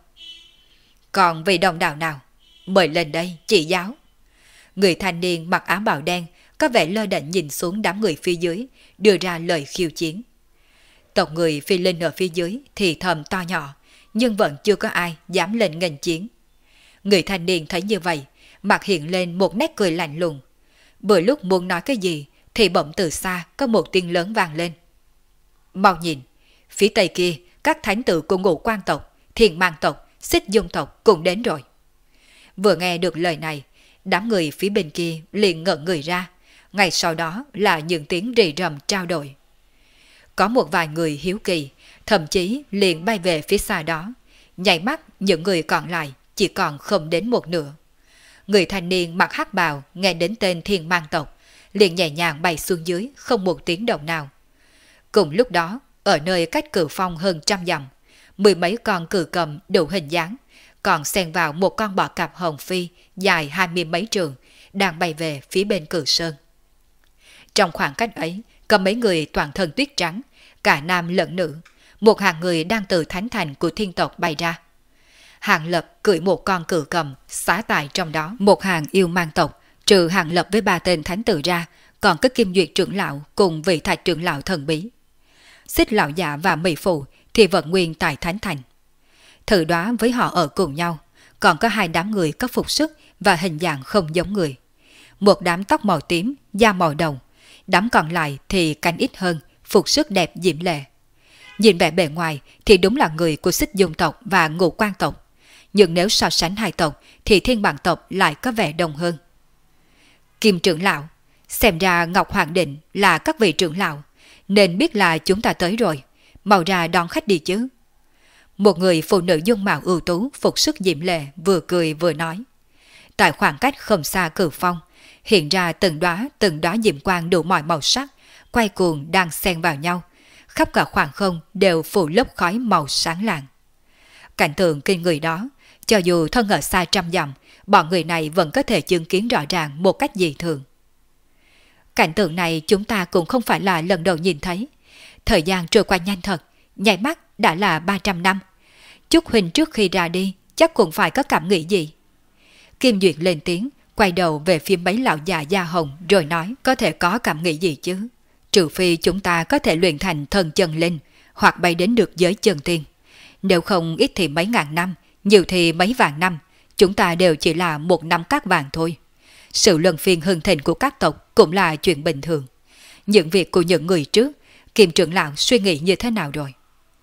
Còn vị đồng đạo nào, mời lên đây chỉ giáo. Người thanh niên mặc áo bào đen có vẻ lơ đễnh nhìn xuống đám người phía dưới, đưa ra lời khiêu chiến. Tộc người phi linh ở phía dưới thì thầm to nhỏ, nhưng vẫn chưa có ai dám lên nghênh chiến. Người thanh niên thấy như vậy, mặt hiện lên một nét cười lạnh lùng. Vừa lúc muốn nói cái gì thì bỗng từ xa có một tiếng lớn vang lên. Mau nhìn, phía tây kia các thánh tử của Ngũ Quan tộc, Thiên Mang tộc, Xích Dung tộc cũng đến rồi. Vừa nghe được lời này, đám người phía bên kia liền ngẩn người ra, ngay sau đó là những tiếng rì rầm trao đổi. Có một vài người hiếu kỳ, thậm chí liền bay về phía xa đó, nhảy mắt những người còn lại chỉ còn không đến một nửa. Người thanh niên mặc hắc bào nghe đến tên Thiên Mang tộc, liền nhẹ nhàng bay xuống dưới không một tiếng động nào. Cùng lúc đó, ở nơi cách cửu phong hơn 100 dặm, mười mấy con cừu cầm đủ hình dáng, còn xen vào một con bọ cạp hồng phi dài 20 mấy trường, đang bay về phía bên Cửu Sơn. Trong khoảng cách ấy, có mấy người toàn thân tuyết trắng, cả nam lẫn nữ, một hàng người đang từ thánh thành của thiên tộc bay ra. Hàng Lập cưỡi một con cừu cầm, xá tài trong đó một hàng yêu mang tộc, trừ Hàng Lập với 3 tên thánh tử ra, còn có Kim Duyệt trưởng lão cùng vị Thạch trưởng lão thần bí. Xích lão giả và Mỹ Phụ thì vẫn nguyên tại thánh thành. Thử đoán với họ ở cùng nhau, còn có 2 đám người có phục sức và hình dạng không giống người. Một đám tóc màu tím, da màu đồng, đám còn lại thì cánh ít hơn, phục sức đẹp diễm lệ. Nhìn vẻ bề ngoài thì đúng là người của Xích Dung tộc và Ngũ Quan tộc, nhưng nếu so sánh hai tộc thì Thiên Bản tộc lại có vẻ đông hơn. Kim trưởng lão, xem ra Ngọc Hoàng Định là các vị trưởng lão, nên biết là chúng ta tới rồi, mau ra đón khách đi chứ. Một người phụ nữ dung mạo ưu tú, phục sức diễm lệ vừa cười vừa nói. Tại khoảng cách không xa Cửu Phong, hiện ra từng đóa diễm quang đủ mọi màu sắc, quay cuồng đang xen vào nhau, khắp cả khoảng không đều phủ lớp khói màu sáng lạng. Cảnh tượng kinh người đó, cho dù thân ở xa 100 dặm, bọn người này vẫn có thể chứng kiến rõ ràng một cách dị thường. Cảnh tượng này chúng ta cũng không phải là lần đầu nhìn thấy. Thời gian trôi qua nhanh thật, nháy mắt đã là 300 năm. Chúc huynh trước khi ra đi chắc cũng phải có cảm nghĩ gì. Kim Duyệt lên tiếng, quay đầu về phía mấy lão già da hồng rồi nói, có thể có cảm nghĩ gì chứ. Trừ phi chúng ta có thể luyện thành thần chân linh hoặc bay đến được giới chân tiên. Nếu không ít thì mấy ngàn năm, nhiều thì mấy vạn năm, chúng ta đều chỉ là một năm cát vàng thôi. Sự luân phiên hưng thịnh của các tộc cũng là chuyện bình thường. Những việc của những người trước, Kim trưởng lão suy nghĩ như thế nào rồi?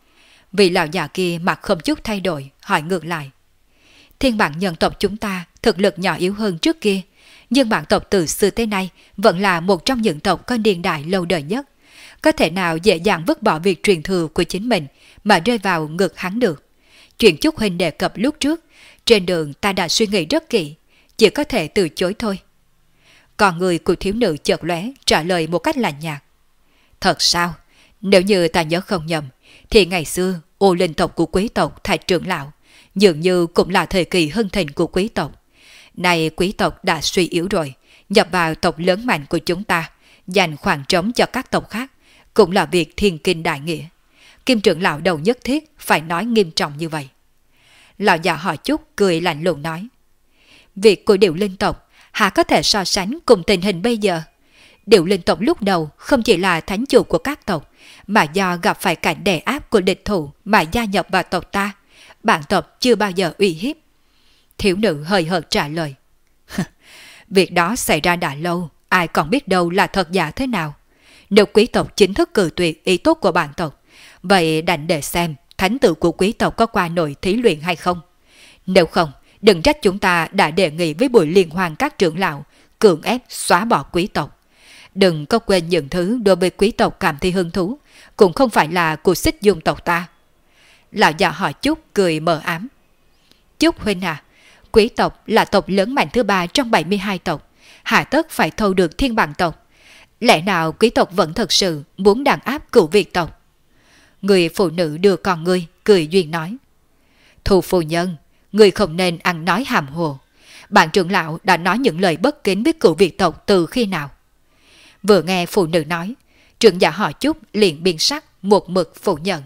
Vị lão già kia mặt không chút thay đổi, hỏi ngược lại. Thiên bản nhân tộc chúng ta thực lực nhỏ yếu hơn trước kia, nhưng bản tộc từ xưa tới nay vẫn là một trong những tộc có niên đại lâu đời nhất. Có thể nào dễ dàng vứt bỏ việc truyền thừa của chính mình mà rơi vào ngực hắn được? Chuyện Chúc huynh đề cập lúc trước, trên đường ta đã suy nghĩ rất kỹ, chỉ có thể từ chối thôi. Còn người của thiếu nữ chợt lóe trả lời một cách lạnh nhạt. Thật sao? Nếu như ta nhớ không nhầm, thì ngày xưa ô linh tộc của quý tộc Thạch trưởng lão dường như cũng là thời kỳ hưng thịnh của quý tộc. Nay quý tộc đã suy yếu rồi, nhập vào tộc lớn mạnh của chúng ta, dành khoảng trống cho các tộc khác, cũng là việc thiên kinh đại nghĩa. Kim trưởng lão đầu nhất thiết phải nói nghiêm trọng như vậy. Lão già họ Chúc cười lạnh lùng nói. Việc của Điểu Linh tộc hả có thể so sánh cùng tình hình bây giờ? Điểu Linh tộc lúc đầu không chỉ là thánh chủ của các tộc, mà do gặp phải cảnh đè áp của địch thủ mà gia nhập vào tộc ta, bản tộc chưa bao giờ uy hiếp. Thiếu nữ hơi hợt trả lời. Việc đó xảy ra đã lâu, ai còn biết đâu là thật giả thế nào. Nếu quý tộc chính thức cự tuyệt ý tốt của bản tộc, vậy đành để xem thánh tử của quý tộc có qua nổi thí luyện hay không. Nếu không, đừng trách chúng ta đã đề nghị với buổi liên hoan các trưởng lão cưỡng ép xóa bỏ quý tộc. Đừng có quên những thứ đối với quý tộc cảm thấy hứng thú, cũng không phải là của Xích Dung tộc ta. Lão già họ Chúc cười mờ ám. Chúc huynh à, quý tộc là tộc lớn mạnh thứ 3 trong 72 tộc, hạ tất phải thâu được thiên bằng tộc. Lẽ nào quý tộc vẫn thật sự muốn đàn áp cửu Việt tộc? Người phụ nữ đưa con ngươi, cười duyên nói. Thù phu nhân, người không nên ăn nói hàm hồ. Bạn trưởng lão đã nói những lời bất kính với cửu Việt tộc từ khi nào? Vừa nghe phụ nữ nói, trưởng giả họ Chúc liền biên sắc một mực phủ nhận.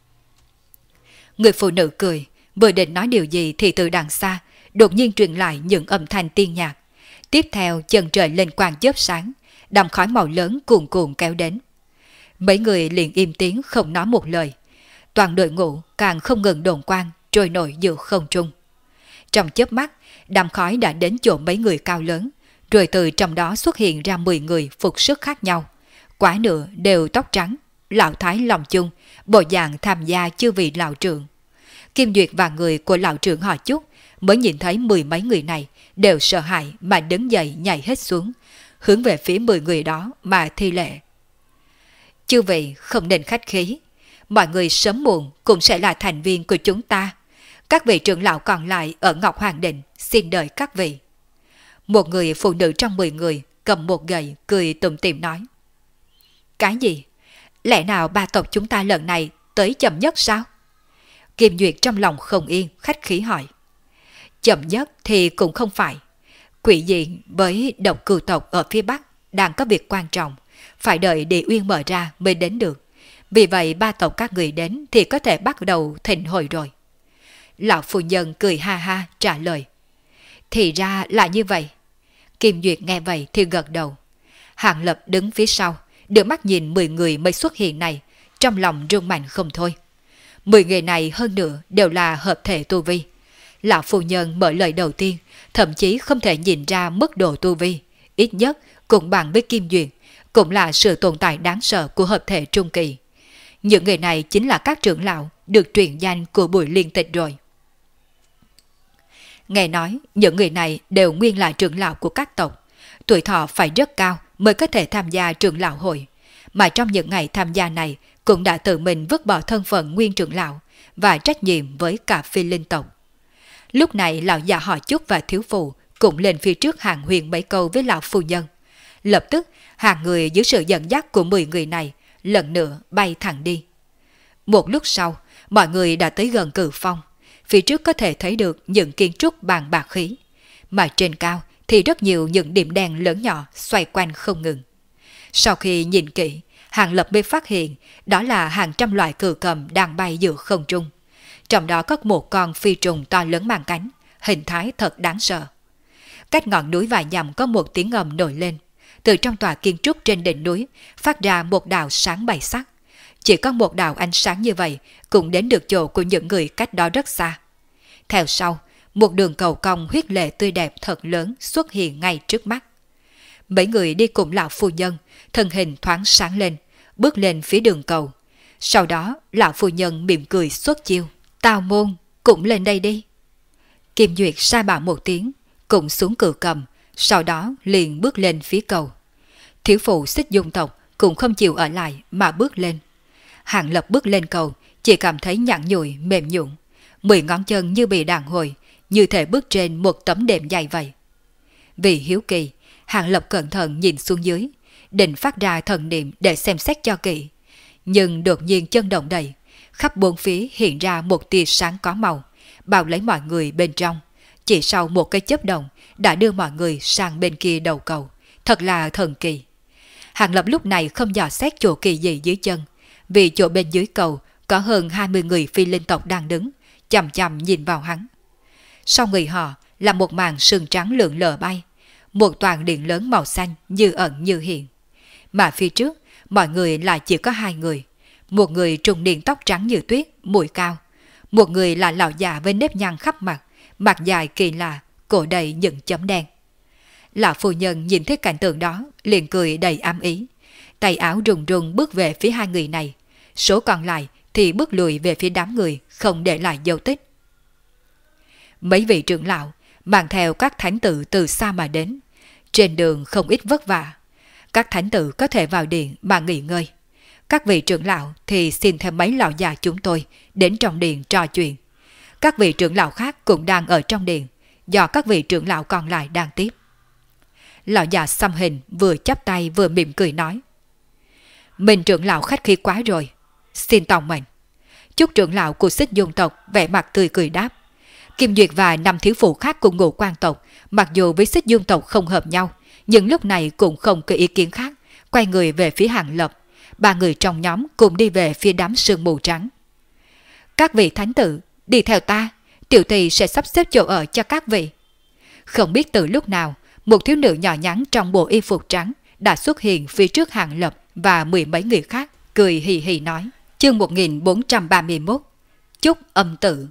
Người phụ nữ cười, vừa định nói điều gì thì từ đằng xa đột nhiên truyền lại những âm thanh tiên nhạc. Tiếp theo chân trời lên quang chớp sáng, đám khói màu lớn cuồn cuộn kéo đến. Mấy người liền im tiếng không nói một lời. Toàn đội ngũ càng không ngừng đồn quang trôi nổi giữa không trung. Trong chớp mắt, đám khói đã đến chỗ mấy người cao lớn, rồi từ trong đó xuất hiện ra 10 người phục sức khác nhau. Quá nửa đều tóc trắng, lão thái lòng chung, bộ dạng tham gia chư vị lão trưởng. Kim Duyệt và người của lão trưởng họ Chúc mới nhìn thấy 10 mấy người này đều sợ hãi mà đứng dậy nhảy hết xuống, hướng về phía 10 người đó mà thi lễ. Chư vị không nên khách khí, mọi người sớm muộn cũng sẽ là thành viên của chúng ta. Các vị trưởng lão còn lại ở Ngọc Hoàng Đình xin đợi các vị. Một người phụ nữ trong 10 người cầm một gậy cười tủm tỉm nói. Cái gì? Lẽ nào ba tộc chúng ta lần này tới chậm nhất sao? Kim Duyệt trong lòng không yên, khách khí hỏi. Chậm nhất thì cũng không phải. Quỷ diện với độc cừu tộc ở phía Bắc đang có việc quan trọng, phải đợi địa uyên mở ra mới đến được. Vì vậy ba tộc các người đến thì có thể bắt đầu thịnh hội rồi. Lão phu nhân cười ha ha trả lời. Thì ra là như vậy. Kim Duyệt nghe vậy thì gật đầu. Hàng Lập đứng phía sau, đưa mắt nhìn 10 người mới xuất hiện này, trong lòng rung mạnh không thôi. 10 người này hơn nữa đều là hợp thể tu vi. Lão phu nhân mở lời đầu tiên, thậm chí không thể nhìn ra mức độ tu vi, ít nhất cũng bằng với Kim Duyệt, cũng là sự tồn tại đáng sợ của hợp thể trung kỳ. Những người này chính là các trưởng lão được truyền danh của buổi liên tịch rồi. Nghe nói những người này đều nguyên là trưởng lão của các tộc, tuổi thọ phải rất cao mới có thể tham gia trưởng lão hội, mà trong những ngày tham gia này cũng đã tự mình vứt bỏ thân phận nguyên trưởng lão và trách nhiệm với cả phi linh tộc. Lúc này lão già họ Chúc và thiếu phụ cũng lên phía trước hàng huyền mấy câu với lão phu nhân. Lập tức hàng người dưới sự dẫn dắt của 10 người này lần nữa bay thẳng đi. Một lúc sau, mọi người đã tới gần cử phong. Phía trước có thể thấy được những kiến trúc bằng bạc khí, mà trên cao thì rất nhiều những điểm đèn lớn nhỏ xoay quanh không ngừng. Sau khi nhìn kỹ, Hàng Lập mới phát hiện đó là hàng trăm loại cừu cầm đang bay giữa không trung. Trong đó có một con phi trùng to lớn mang cánh, hình thái thật đáng sợ. Cách ngọn núi vài dặm có một tiếng ầm nổi lên. Từ trong tòa kiến trúc trên đỉnh núi phát ra một đạo sáng bảy sắc. Chỉ có một đạo ánh sáng như vậy cũng đến được chỗ của những người cách đó rất xa. Theo sau, một đường cầu cong huyết lệ tươi đẹp thật lớn xuất hiện ngay trước mắt. Mấy người đi cùng lão phu nhân, thân hình thoáng sáng lên, bước lên phía đường cầu. Sau đó, lão phu nhân mỉm cười xuất chiêu. Tào môn, cũng lên đây đi. Kim Duyệt sai bảo một tiếng, cũng xuống cự cầm, sau đó liền bước lên phía cầu. Thiếu phụ Xích Dung tộc cũng không chịu ở lại mà bước lên. Hàng Lập bước lên cầu, chỉ cảm thấy nhẵn nhụi mềm nhũn, 10 ngón chân như bị đàn hồi, như thể bước trên một tấm đệm dày vậy. Vì hiếu kỳ, Hàng Lập cẩn thận nhìn xuống dưới, định phát ra thần niệm để xem xét cho kỹ. Nhưng đột nhiên chân động đậy, khắp bốn phía hiện ra một tia sáng có màu, bao lấy mọi người bên trong. Chỉ sau một cái chớp động đã đưa mọi người sang bên kia đầu cầu, thật là thần kỳ. Hàng Lập lúc này không dò xét chỗ kỳ gì dưới chân, vì chỗ bên dưới cầu có hơn 20 người phi linh tộc đang đứng, chằm chằm nhìn vào hắn. Sau người họ là một màn sương trắng lượn lờ bay, một toàn điện lớn màu xanh như ẩn như hiện. Mà phía trước, mọi người lại chỉ có 2 người. Một người trung niên tóc trắng như tuyết, mũi cao. Một người là lão già với nếp nhăn khắp mặt, mặt dài kỳ lạ, cổ đầy những chấm đen. Lão phu nhân nhìn thấy cảnh tượng đó, liền cười đầy ám ý. Tay áo run run bước về phía hai người này. Số còn lại thì bước lùi về phía đám người, không để lại dấu tích. Mấy vị trưởng lão mang theo các thánh tử từ xa mà đến. Trên đường không ít vất vả. Các thánh tử có thể vào điện mà nghỉ ngơi. Các vị trưởng lão thì xin theo mấy lão già chúng tôi đến trong điện trò chuyện. Các vị trưởng lão khác cũng đang ở trong điện, do các vị trưởng lão còn lại đang tiếp. Lão già xăm hình vừa chắp tay vừa mỉm cười nói: Mình trưởng lão khách khí quá rồi, xin tòng mệnh. Chúc trưởng lão của Xích Dung tộc vẻ mặt tươi cười đáp. Kim Duyệt và 5 thiếu phụ khác của Ngũ Quan tộc, mặc dù với Xích Dung tộc không hợp nhau, nhưng lúc này cũng không có ý kiến khác, quay người về phía Hàng Lập. 3 người trong nhóm cùng đi về phía đám sương mù trắng. Các vị thánh tử, đi theo ta, tiểu tỳ sẽ sắp xếp chỗ ở cho các vị. Không biết từ lúc nào, một thiếu nữ nhỏ nhắn trong bộ y phục trắng đã xuất hiện phía trước Hàng Lập và 10 mấy người khác, cười hì hì nói. Chương 1431, Chúc âm tự.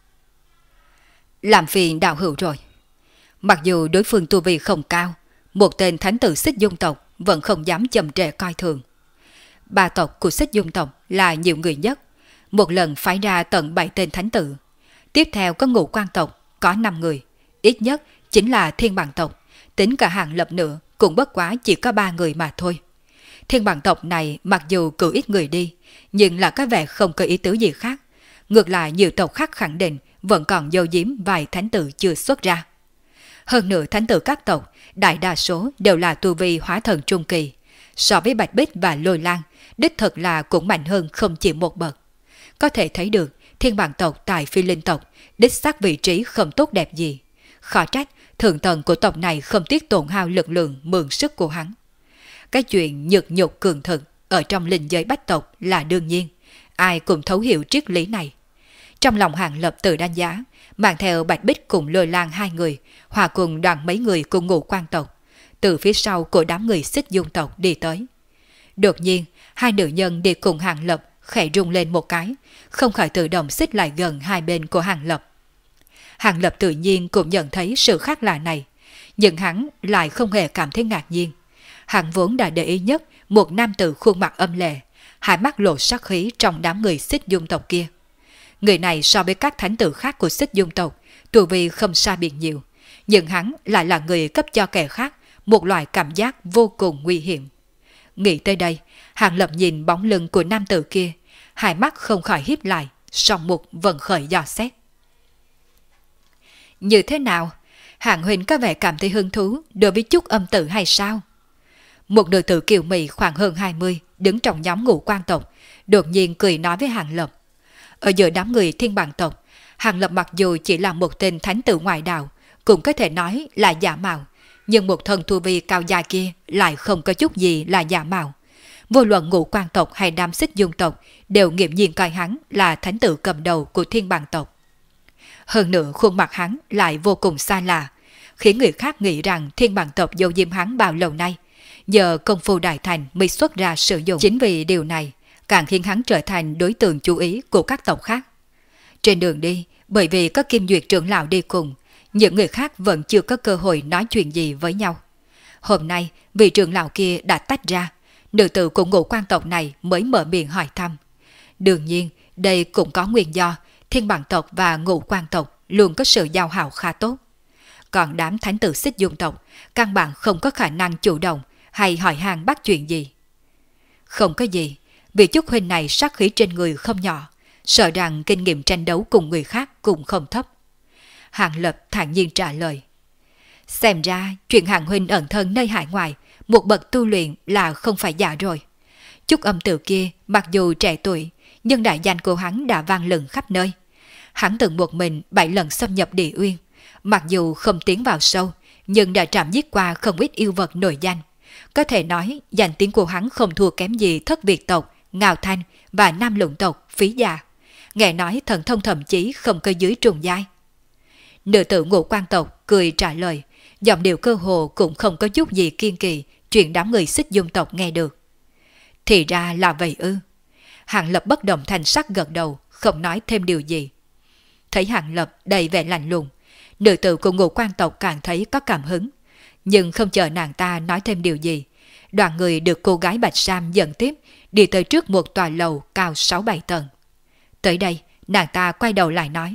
Làm phiền đạo hữu rồi. Mặc dù đối phương tu vi không cao, một tên thánh tử Xích Dung tộc vẫn không dám chậm trễ coi thường. 3 tộc của Xích Dung tộc là nhiều người nhất, một lần phái ra tận 7 tên thánh tử. Tiếp theo có Ngũ Quan tộc, có 5 người, ít nhất chính là Thiên Bằng tộc, tính cả Hàng Lập nữa cũng bất quá chỉ có 3 người mà thôi. Thiên Bằng tộc này mặc dù cử ít người đi, nhưng là có vẻ không có ý tứ gì khác. Ngược lại nhiều tộc khác khẳng định vẫn còn giấu giếm vài thánh tử chưa xuất ra. Hơn nữa thánh tử các tộc, đại đa số đều là tu vi hóa thần trung kỳ. So với Bạch Bích và Lôi Lang, đích thực là cũng mạnh hơn không chỉ một bậc. Có thể thấy được Thiên Bằng tộc tại Phi Linh tộc đích xác vị trí không tốt đẹp gì. Khó trách thượng tầng của tộc này không tiếc tổn hao lực lượng mượn sức của hắn. Cái chuyện nhược nhục cường thực ở trong linh giới bách tộc là đương nhiên, ai cũng thấu hiểu triết lý này. Trong lòng Hàng Lập tự đánh giá, mang theo Bạch Bích cùng Lôi Lang 2 người, hòa cùng đoàn mấy người cùng Ngũ Quan tộc, từ phía sau của đám người Xích Dung tộc đi tới. Đột nhiên, 2 nữ nhân đi cùng Hàng Lập khẽ rung lên một cái, không khỏi tự động xích lại gần hai bên của Hàng Lập. Hàng Lập tự nhiên cũng nhận thấy sự khác lạ này, nhưng hắn lại không hề cảm thấy ngạc nhiên. Hắn vốn đã để ý nhất một nam tử khuôn mặt âm lệ, hai mắt lộ sát khí trong đám người Xích Dung tộc kia. Người này so với các thánh tử khác của Xích Dung tộc, tu vi không xa biệt nhiều, nhưng hắn lại là người cấp cho kẻ khác một loại cảm giác vô cùng nguy hiểm. Nghĩ tới đây, Hàng Lập nhìn bóng lưng của nam tử kia, hai mắt không khỏi híp lại, song mục vẫn khởi dò xét. Như thế nào? Hạng huynh có vẻ cảm thấy hứng thú đối với Chúc âm tự hay sao? Một nữ tử kiều mị khoảng hơn 20 đứng trong nhóm Ngũ Quan tộc, đột nhiên cười nói với Hàng Lập. Ở giữa đám người Thiên Bằng tộc, Hàng Lập mặc dù chỉ là một tên thánh tử ngoại đạo, cũng có thể nói là giả mạo, nhưng một thần tu vi cao dài kia lại không có chút gì là giả mạo. Vô luận Ngũ Quan tộc hay đám Xích Dung tộc đều nghiễm nhiên coi hắn là thánh tử cầm đầu của Thiên Bằng tộc. Hơn nữa khuôn mặt hắn lại vô cùng xa lạ, khiến người khác nghĩ rằng Thiên Bằng tộc giấu diếm hắn bao lâu nay, giờ công phu đại thành mới xuất ra sử dụng. Chính vì điều này càng khiến hắn trở thành đối tượng chú ý của các tộc khác. Trên đường đi, bởi vì có Kim Duyệt trưởng lão đi cùng, những người khác vẫn chưa có cơ hội nói chuyện gì với nhau. Hôm nay, vị trưởng lão kia đã tách ra, nữ tử của Ngũ Quan tộc này mới mở miệng hỏi thăm. Đương nhiên, đây cũng có nguyên do, Thiên Bằng tộc và Ngũ Quan tộc luôn có sự giao hảo khá tốt. Còn đám thánh tử Xích Dung tộc, căn bản không có khả năng chủ động hay hỏi han bắt chuyện gì. Không có gì, vì Chúc huynh này sát khí trên người không nhỏ, sợ rằng kinh nghiệm tranh đấu cùng người khác cũng không thấp. Hàng Lập thản nhiên trả lời. Xem ra chuyện Hàng huynh ẩn thân nơi hải ngoại, một bậc tu luyện là không phải giả rồi. Chúc âm tự kia mặc dù trẻ tuổi, nhưng đại danh của hắn đã vang lừng khắp nơi. Hắn từng một mình 7 lần xâm nhập Địa Uyên, mặc dù không tiến vào sâu, nhưng đã chạm giết qua không ít yêu vật nổi danh. Có thể nói danh tiếng của hắn không thua kém gì Thất Việt tộc, Ngao Thanh và Nam Lũng tộc, Phí Già. Nghe nói thần thông thậm chí không có dưới trùng giai. Nữ tử Ngũ Quan tộc cười trả lời, giọng điệu cơ hồ cũng không có chút gì kiên kỳ, chuyện đám người Xích Dung tộc nghe được. Thì ra là vậy ư? Hàng Lập bất động thanh sắc gật đầu, không nói thêm điều gì. Thấy Hàng Lập đầy vẻ lạnh lùng, nữ tử của Ngũ Quan tộc càng thấy có cảm hứng. Nhưng không chờ nàng ta nói thêm điều gì, đoàn người được cô gái Bạch Sam dẫn tiếp đi tới trước một tòa lầu cao 6-7 tầng. Tới đây, nàng ta quay đầu lại nói: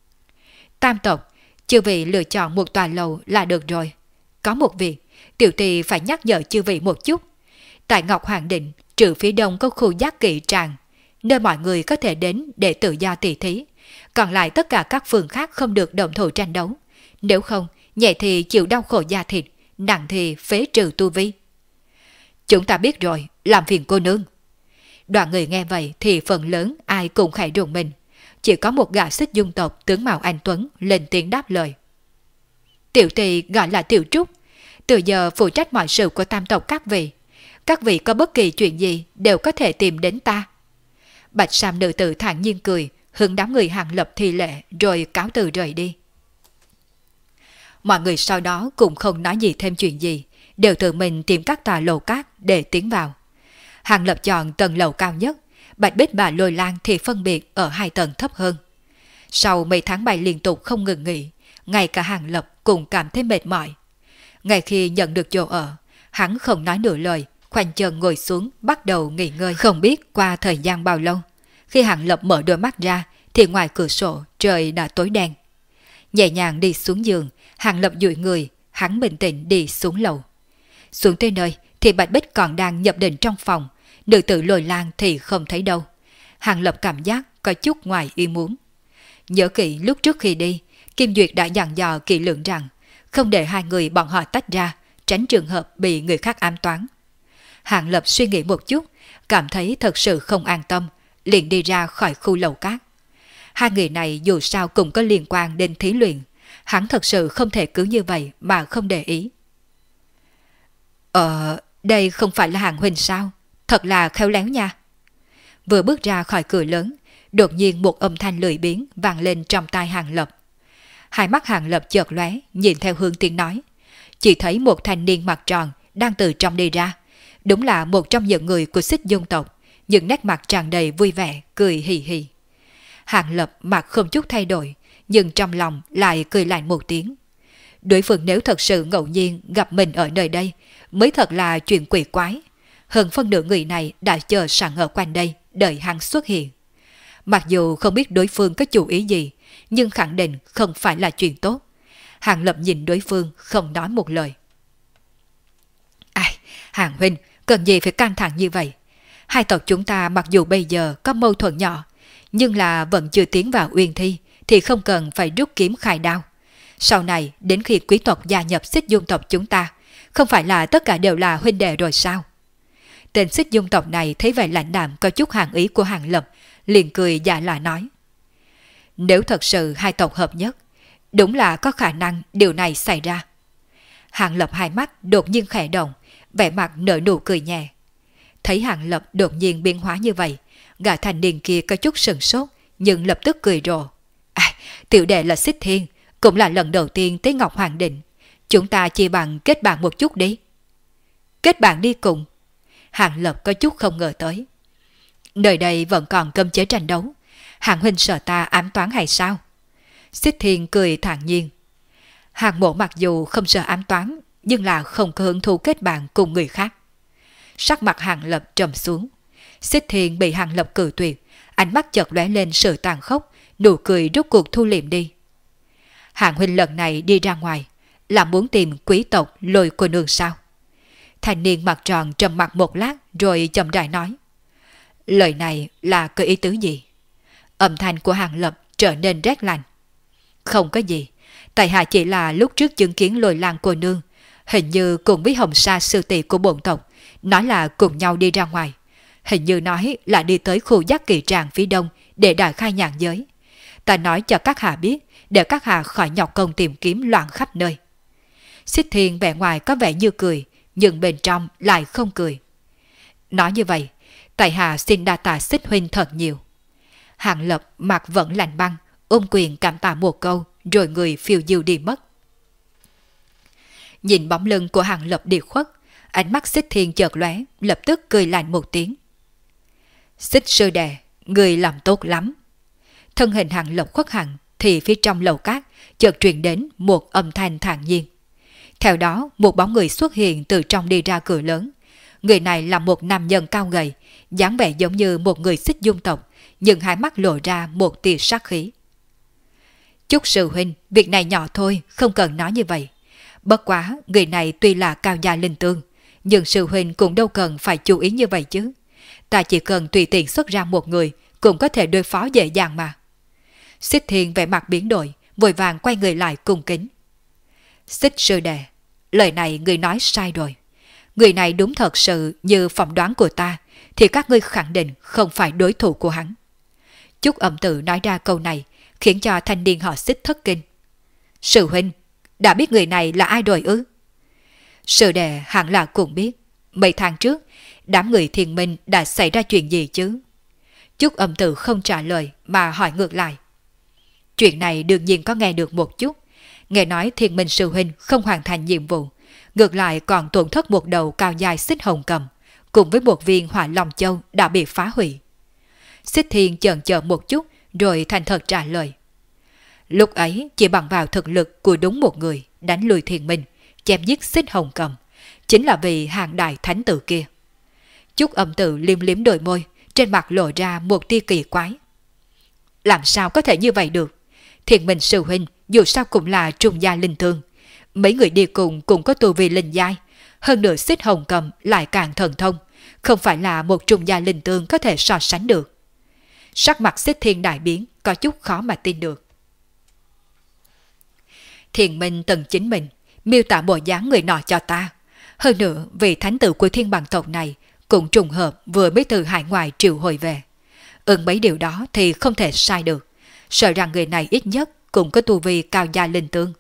Tam tộc, chư vị lựa chọn một tòa lầu là được rồi. Có một việc, tiểu tỳ phải nhắc nhở chư vị một chút. Tại Ngọc Hoàng Định, trừ phía đông có khu giác kỵ tràng, nơi mọi người có thể đến để tự do tỉ thí. Còn lại tất cả các phường khác không được động thủ tranh đấu. Nếu không, nhẹ thì chịu đau khổ da thịt, nặng thì phế trừ tu vi. Chúng ta biết rồi, làm phiền cô nương. Đoàn người nghe vậy thì phần lớn ai cũng khẽ rùng mình. Chỉ có một gã Xích Dung tộc tướng mạo anh tuấn lên tiếng đáp lời. Tiểu tỳ gọi là Tiểu Trúc, từ giờ phụ trách mọi sự của tam tộc các vị. Các vị có bất kỳ chuyện gì đều có thể tìm đến ta. Bạch Sam nữ tử thản nhiên cười, hướng đám người Hàng Lập thi lễ rồi cáo từ rời đi. Mọi người sau đó cũng không nói gì thêm chuyện gì, đều tự mình tìm các tòa lầu cát để tiến vào. Hàng Lập chọn tầng lầu cao nhất, Bạch Bích và Lôi Lan thì phân biệt ở 2 tầng thấp hơn. Sau mấy tháng bay liên tục không ngừng nghỉ, ngay cả Hàng Lập cũng cảm thấy mệt mỏi. Ngay khi nhận được chỗ ở, hắn không nói nửa lời, khoanh chân ngồi xuống bắt đầu nghỉ ngơi. Không biết qua thời gian bao lâu, khi Hàng Lập mở đôi mắt ra thì ngoài cửa sổ trời đã tối đen. Nhẹ nhàng đi xuống giường, Hàng Lập duỗi người, hắn bình tĩnh đi xuống lầu. Xuống tới nơi thì Bạch Bích còn đang nhập định trong phòng, nữ tử Lôi Lan thì không thấy đâu. Hàng Lập cảm giác có chút ngoài ý muốn. Nhớ kỹ lúc trước khi đi, Kim Duyệt đã dặn dò kỹ lưỡng rằng không để hai người bọn họ tách ra, tránh trường hợp bị người khác ám toán. Hàng Lập suy nghĩ một chút, cảm thấy thật sự không an tâm, liền đi ra khỏi khu lầu cát. Hai người này dù sao cũng có liên quan đến thí luyện, hắn thật sự không thể cứ như vậy mà không để ý. Đây không phải là Hàng huynh sao? Thật là khéo léo nha. Vừa bước ra khỏi cửa lớn, đột nhiên một âm thanh lười biếng vang lên trong tai Hàng Lập. Hai mắt Hàng Lập chợt lóe, nhìn theo hướng tiếng nói. Chỉ thấy một thanh niên mặt tròn đang từ trong đi ra. Đúng là một trong những người của Xích Dung tộc, những nét mặt tràn đầy vui vẻ, cười hì hì. Hàng Lập mặt không chút thay đổi, nhưng trong lòng lại cười lạnh một tiếng. Đối phương nếu thật sự ngẫu nhiên gặp mình ở nơi đây, mới thật là chuyện quỷ quái. Hơn phân nửa người này đã chờ sẵn ở quanh đây, đợi hắn xuất hiện. Mặc dù không biết đối phương có chủ ý gì, nhưng khẳng định không phải là chuyện tốt. Hàng Lập nhìn đối phương không nói một lời. Ai, Hàng huynh, cần gì phải căng thẳng như vậy? Hai tộc chúng ta mặc dù bây giờ có mâu thuẫn nhỏ, nhưng là vẫn chưa tiến vào uyên thi, thì không cần phải rút kiếm khai đao. Sau này, đến khi quý tộc gia nhập Xích Dung tộc chúng ta, không phải là tất cả đều là huynh đệ rồi sao? Tên Xích Dung tộc này thấy vậy lãnh đạm có chút hàng ý của Hàng Lập, liền cười giả lại nói. Nếu thật sự hai tộc hợp nhất, đúng là có khả năng điều này xảy ra. Hàng Lập hai mắt đột nhiên khẽ động, vẻ mặt nở nụ cười nhẹ. Thấy Hàng Lập đột nhiên biến hóa như vậy, gã thanh niên kia có chút sừng sốt, nhưng lập tức cười rộ. Tiểu đệ là Xích Thiên, cũng là lần đầu tiên tới Ngọc Hoàng Định. Chúng ta chỉ bằng kết bạn một chút đi. Kết bạn đi cùng. Hàng Lập có chút không ngờ tới. Nơi đây vẫn còn cấm chế tranh đấu. Hàng huynh sợ ta ám toán hay sao? Xích Thiên cười thản nhiên. Hàng mộ mặc dù không sợ ám toán, nhưng là không có hứng thú kết bạn cùng người khác. Sắc mặt Hàng Lập trầm xuống. Xích Thiên bị Hàng Lập cự tuyệt, ánh mắt chợt lóe lên sự tàn khốc, nụ cười rốt cuộc thu liệm đi. Hàng huynh lần này đi ra ngoài, là muốn tìm quý tộc Lôi cô nương sao? Thanh niên mặt tròn trầm mặt một lát rồi chậm rãi nói. Lời này là có ý tứ gì? Âm thanh của Hàng Lập trở nên rét lạnh. Không có gì, tại hạ chỉ là lúc trước chứng kiến Lôi Lan cô nương, hình như cùng với Hồng Sa sư tỷ của bổn tộc, nói là cùng nhau đi ra ngoài. Hình như nói là đi tới khu giác kỳ tràng phía đông để đại khai nhàn giới. Ta nói cho các hạ biết, để các hạ khỏi nhọc công tìm kiếm loạn khắp nơi. Xích Thiên vẻ ngoài có vẻ như cười, nhưng bên trong lại không cười. Nói như vậy, tại hạ xin đa tạ Xích huynh thật nhiều. Hàng Lập mặt vẫn lạnh băng, ôm quyền cảm tạ một câu, rồi người phiêu diêu đi mất. Nhìn bóng lưng của Hàng Lập đi khuất, ánh mắt Xích Thiên chợt lóe, lập tức cười lạnh một tiếng. Xích sư đệ, người làm tốt lắm. Thân hình Hàng Lập khuất hẳn, thì phía trong lầu cát chợt truyền đến một âm thanh thản nhiên. Theo đó, một bóng người xuất hiện từ trong đi ra cửa lớn. Người này là một nam nhân cao gầy, dáng vẻ giống như một người Xích Dung tộc, nhưng hai mắt lộ ra một tia sát khí. Chúc sư huynh, việc này nhỏ thôi, không cần nói như vậy. Bất quá, người này tuy là cao gia linh tương, nhưng sư huynh cũng đâu cần phải chú ý như vậy chứ. Ta chỉ cần tùy tiện xuất ra một người, cũng có thể đối phó dễ dàng mà. Xích Thiên vẻ mặt biến đổi, vội vàng quay người lại cung kính. Xích sư đệ, lời này người nói sai rồi. Người này đúng thật sự như phỏng đoán của ta, thì các ngươi khẳng định không phải đối thủ của hắn. Chúc Âm Tử nói ra câu này, khiến cho thanh niên họ Xích thất kinh. Sư huynh, đã biết người này là ai rồi ư? Sư đệ hẳn là cũng biết. Mấy tháng trước, đám người Thiên Minh đã xảy ra chuyện gì chứ? Chúc Âm Tử không trả lời mà hỏi ngược lại. Chuyện này đương nhiên có nghe được một chút. Nghe nói Thiên Minh sư huynh không hoàn thành nhiệm vụ, ngược lại còn tổn thất một đầu cao dài Xích Hồng Cầm, cùng với một viên Hỏa Long Châu đã bị phá hủy. Xích Thiên chần chờ một chút rồi thành thật trả lời. Lúc ấy chỉ bằng vào thực lực của đúng một người đánh lùi Thiên Minh, chém giết Xích Hồng Cầm, chính là vì hàng đại thánh tử kia. Chúc Âm Tử liếm liếm đôi môi, trên mặt lộ ra một tia kỳ quái. Làm sao có thể như vậy được? Thiên Minh sư huynh dù sao cũng là trung gia linh thương, mấy người đi cùng cũng có tu vi linh giai, hơn nữa Xích Hồng Cầm lại càng thần thông, không phải là một trung gia linh tương có thể so sánh được. Sắc mặt Xích Thiên đại biến, có chút khó mà tin được. Thiên Minh từng chính mình miêu tả bộ dáng người nọ cho ta. Hơn nữa, vị thánh tử của thiên bằng tộc này cũng trùng hợp vừa mới từ hải ngoại triệu hồi về. Mấy điều đó thì không thể sai được. Sợ rằng người này ít nhất cũng có tu vi cao gia linh tương.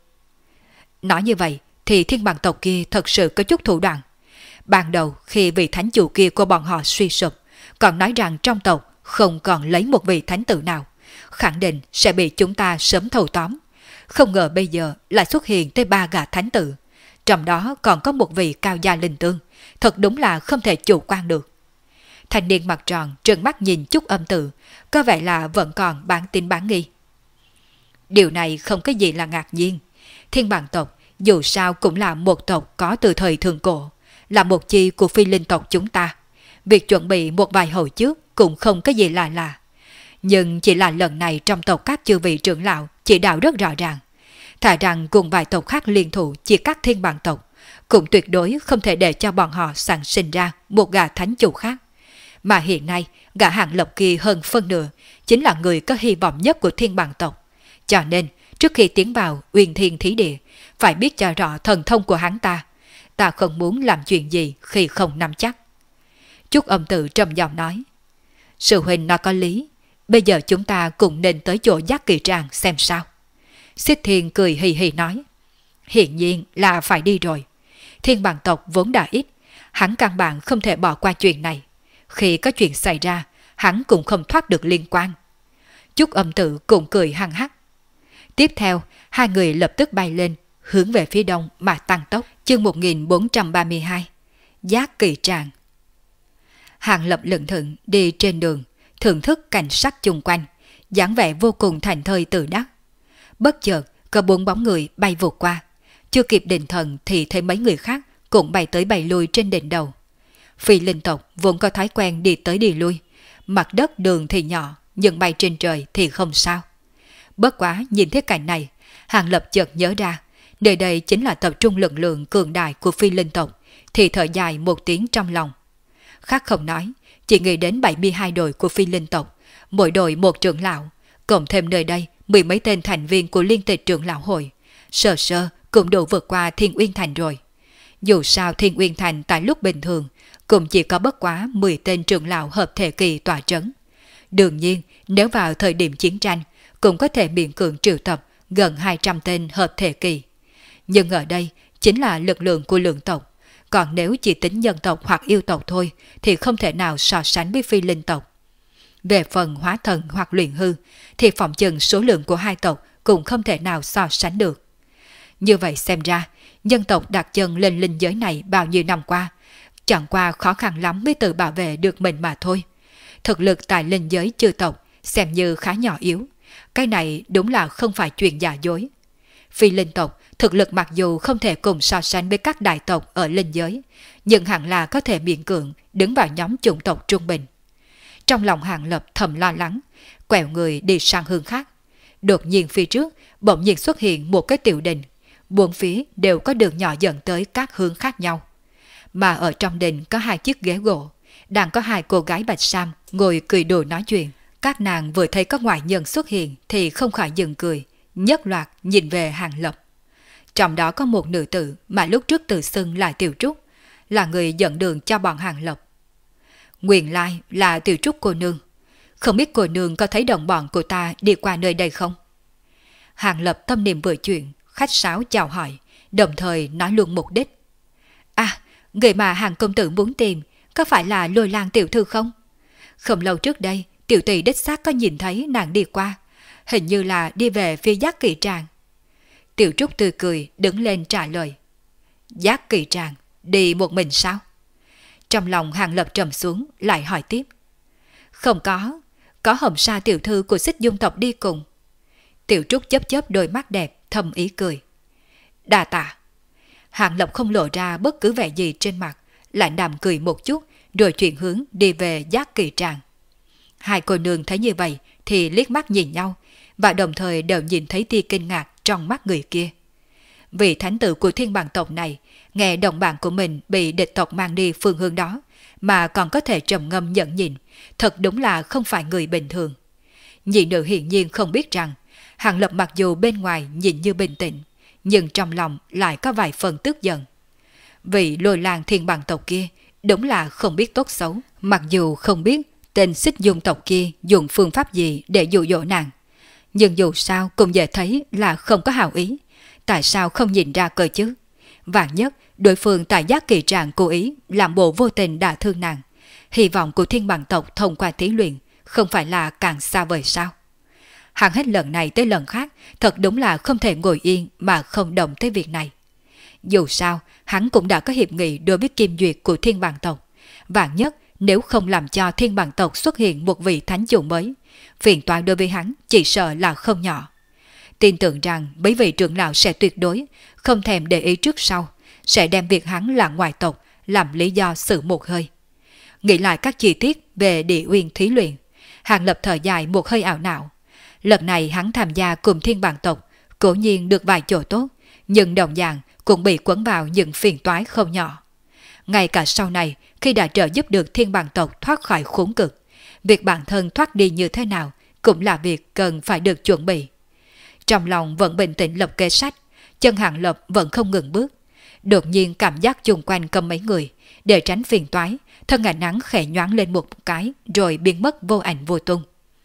Nói như vậy thì thiên bằng tộc kia thật sự có chút thủ đoạn. Ban đầu khi vị thánh chủ kia của bọn họ suy sụp, còn nói rằng trong tộc không còn lấy một vị thánh tử nào, khẳng định sẽ bị chúng ta sớm thâu tóm. Không ngờ bây giờ lại xuất hiện tới 3 gã thánh tử, trong đó còn có một vị cao gia linh tương, thật đúng là không thể chủ quan được. Thanh niên mặt tròn trợn mắt nhìn Chúc Âm Tử, có vẻ là vẫn còn bán tín bán nghi. Điều này không có gì là ngạc nhiên. Thiên bằng tộc dù sao cũng là một tộc có từ thời thượng cổ, là một chi của phi linh tộc chúng ta. Việc chuẩn bị một vài hồi trước cũng không có gì lạ. Nhưng chỉ là lần này trong tộc các chư vị trưởng lão chỉ đạo rất rõ ràng. Thà rằng cùng vài tộc khác liên thủ chia cắt thiên bằng tộc, cũng tuyệt đối không thể để cho bọn họ sản sinh ra một gã thánh chủ khác. Mà hiện nay, gã Hàng Lập kia hơn phân nửa chính là người có hy vọng nhất của thiên bằng tộc. Cho nên, trước khi tiến vào Uyên Thiên Thí Địa, phải biết cho rõ thần thông của hắn ta. Ta không muốn làm chuyện gì khi không nắm chắc. Chúc Âm Tử trầm giọng nói. Sư huynh nói có lý, bây giờ chúng ta cùng nên tới chỗ Giác Kỳ Tràng xem sao. Xích Thiên cười hì hì nói. Hiện nhiên là phải đi rồi. Thiên bằng tộc vốn đã ít, hắn căn bản không thể bỏ qua chuyện này. Khi có chuyện xảy ra, hắn cũng không thoát được liên quan. Chúc Âm Tử cũng cười hăng hắc. Tiếp theo, hai người lập tức bay lên, hướng về phía đông mà tăng tốc. Chương 1432, Giác Kỳ Tràng. Hàng Lập lững thững đi trên đường, thưởng thức cảnh sắc chung quanh, dáng vẻ vô cùng thành thơi tự đắc. Bất chợt, có 4 bóng người bay vụt qua. Chưa kịp định thần thì thấy mấy người khác cũng bay tới bay lui trên đỉnh đầu. Phi linh tộc vốn có thói quen đi tới đi lui, mặt đất đường thì nhỏ, nhưng bay trên trời thì không sao. Bất quá nhìn thấy cảnh này, Hàng Lập chợt nhớ ra, nơi đây chính là tập trung lực lượng cường đại của phi linh tộc, thì thở dài một tiếng trong lòng. Khác không nói, chỉ nghĩ đến 72 đội của phi linh tộc, mỗi đội một trưởng lão, cộng thêm nơi đây 10 mấy tên thành viên của liên tịch trưởng lão hội, sơ sơ cũng đủ vượt qua Thiên Uyên Thành rồi. Dù sao Thiên Uyên Thành tại lúc bình thường cũng chỉ có bất quá 10 tên trưởng lão hợp thể kỳ tọa trấn. Đương nhiên, nếu vào thời điểm chiến tranh, cũng có thể miễn cưỡng triệu tập gần 200 tên hợp thể kỳ. Nhưng ở đây chính là lực lượng của lượng tộc, còn nếu chỉ tính nhân tộc hoặc yêu tộc thôi thì không thể nào so sánh với phi linh tộc. Về phần hóa thần hoặc luyện hư thì phỏng chừng số lượng của hai tộc cũng không thể nào so sánh được. Như vậy xem ra, nhân tộc đặt chân lên linh giới này bao nhiêu năm qua, chẳng qua khó khăn lắm mới tự bảo vệ được mình mà thôi. Thực lực tại linh giới chư tộc xem như khá nhỏ yếu, Cái này đúng là không phải chuyện giả dối. Phi linh tộc thực lực mặc dù không thể cùng so sánh với các đại tộc ở linh giới, nhưng hẳn là có thể miễn cưỡng đứng vào nhóm chủng tộc trung bình. Trong lòng Hàng Lập thầm lo lắng, quẹo người đi sang hướng khác. Đột nhiên phía trước bỗng nhiên xuất hiện một cái tiểu đình, bốn phía đều có đường nhỏ dẫn tới các hướng khác nhau. Mà ở trong đình có 2 chiếc ghế gỗ, đang có 2 cô gái bạch sam ngồi cười đùa nói chuyện. Các nàng vừa thấy có ngoại nhân xuất hiện thì không khỏi dừng cười, nhất loạt nhìn về Hàng Lập. Trong đó có một nữ tử mà lúc trước tự xưng là Tiểu Trúc, là người dẫn đường cho bọn Hàng Lập. Nguyên lai là Tiểu Trúc cô nương. Không biết cô nương có thấy đồng bọn của ta đi qua nơi đây không? Hàng Lập tâm niệm vừa chuyện, khách sáo chào hỏi, đồng thời nói luôn mục đích. À, người mà Hàng công tử muốn tìm có phải là Lôi Lang tiểu thư không? Không lâu trước đây, tiểu tỷ đích xác có nhìn thấy nàng đi qua, hình như là đi về phía Giác Kỳ Tràng. Tiểu Trúc tươi cười đứng lên trả lời. Giác Kỳ Tràng, đi một mình sao? Trong lòng Hàng Lập trầm xuống, lại hỏi tiếp. Không có Hồng Sa tiểu thư của Xích Dung tộc đi cùng. Tiểu Trúc chớp chớp đôi mắt đẹp, thầm ý cười. Đa tạ. Hàng Lập không lộ ra bất cứ vẻ gì trên mặt, lại đạm cười một chút, rồi chuyển hướng đi về Giác Kỳ Tràng. 2 cô nương thấy như vậy thì liếc mắt nhìn nhau, và đồng thời đều nhìn thấy tia kinh ngạc trong mắt người kia. Vị thánh tử của thiên bằng tộc này, nghe đồng bạn của mình bị địch tộc mang đi phương hướng đó, mà còn có thể trầm ngâm nhẫn nhịn, thật đúng là không phải người bình thường. Nhị nữ hiển nhiên không biết rằng, Hàng Lập mặc dù bên ngoài nhìn như bình tĩnh, nhưng trong lòng lại có vài phần tức giận. Vị Lôi Lang thiên bằng tộc kia đúng là không biết tốt xấu, mặc dù không biết tên Xích Dung tộc kia dùng phương pháp gì để dụ dỗ nàng, nhưng dù sao cũng dễ thấy là không có hảo ý. Tại sao không nhìn ra cơ chứ? Vạn nhất đối phương tại Giác Kỳ Tràng cố ý làm bộ vô tình đả thương nàng, hy vọng của thiên bằng tộc thông qua thí luyện không phải là càng xa vời sao? Hắn hết lần này tới lần khác, thật đúng là không thể ngồi yên mà không động tới việc này. Dù sao, hắn cũng đã có hiệp nghị đối với Kim Duyệt của thiên bằng tộc. Vạn nhất nếu không làm cho thiên bằng tộc xuất hiện một vị thánh chủ mới, phiền toái đối với hắn chỉ sợ là không nhỏ. Tin tưởng rằng mấy vị trưởng lão sẽ tuyệt đối không thèm để ý trước sau, sẽ đem việc hắn là ngoại tộc làm lý do xử một hơi. Nghĩ lại các chi tiết về địa uyên thí luyện, Hàng Lập thở dài một hơi ảo não. Lần này hắn tham gia cùng thiên bằng tộc, cố nhiên được vài chỗ tốt, nhưng đồng dạng cũng bị quấn vào những phiền toái không nhỏ. Ngay cả sau này, khi đã trợ giúp được thiên bằng tộc thoát khỏi khốn cực, việc bản thân thoát đi như thế nào cũng là việc cần phải được chuẩn bị. Trong lòng vẫn bình tĩnh lập kế sách, chân Hàng Lập vẫn không ngừng bước. Đột nhiên cảm giác chung quanh cầm mấy người, để tránh phiền toái, thân ảnh nắng khẽ nhoáng lên một cái rồi biến mất vô ảnh vô tung.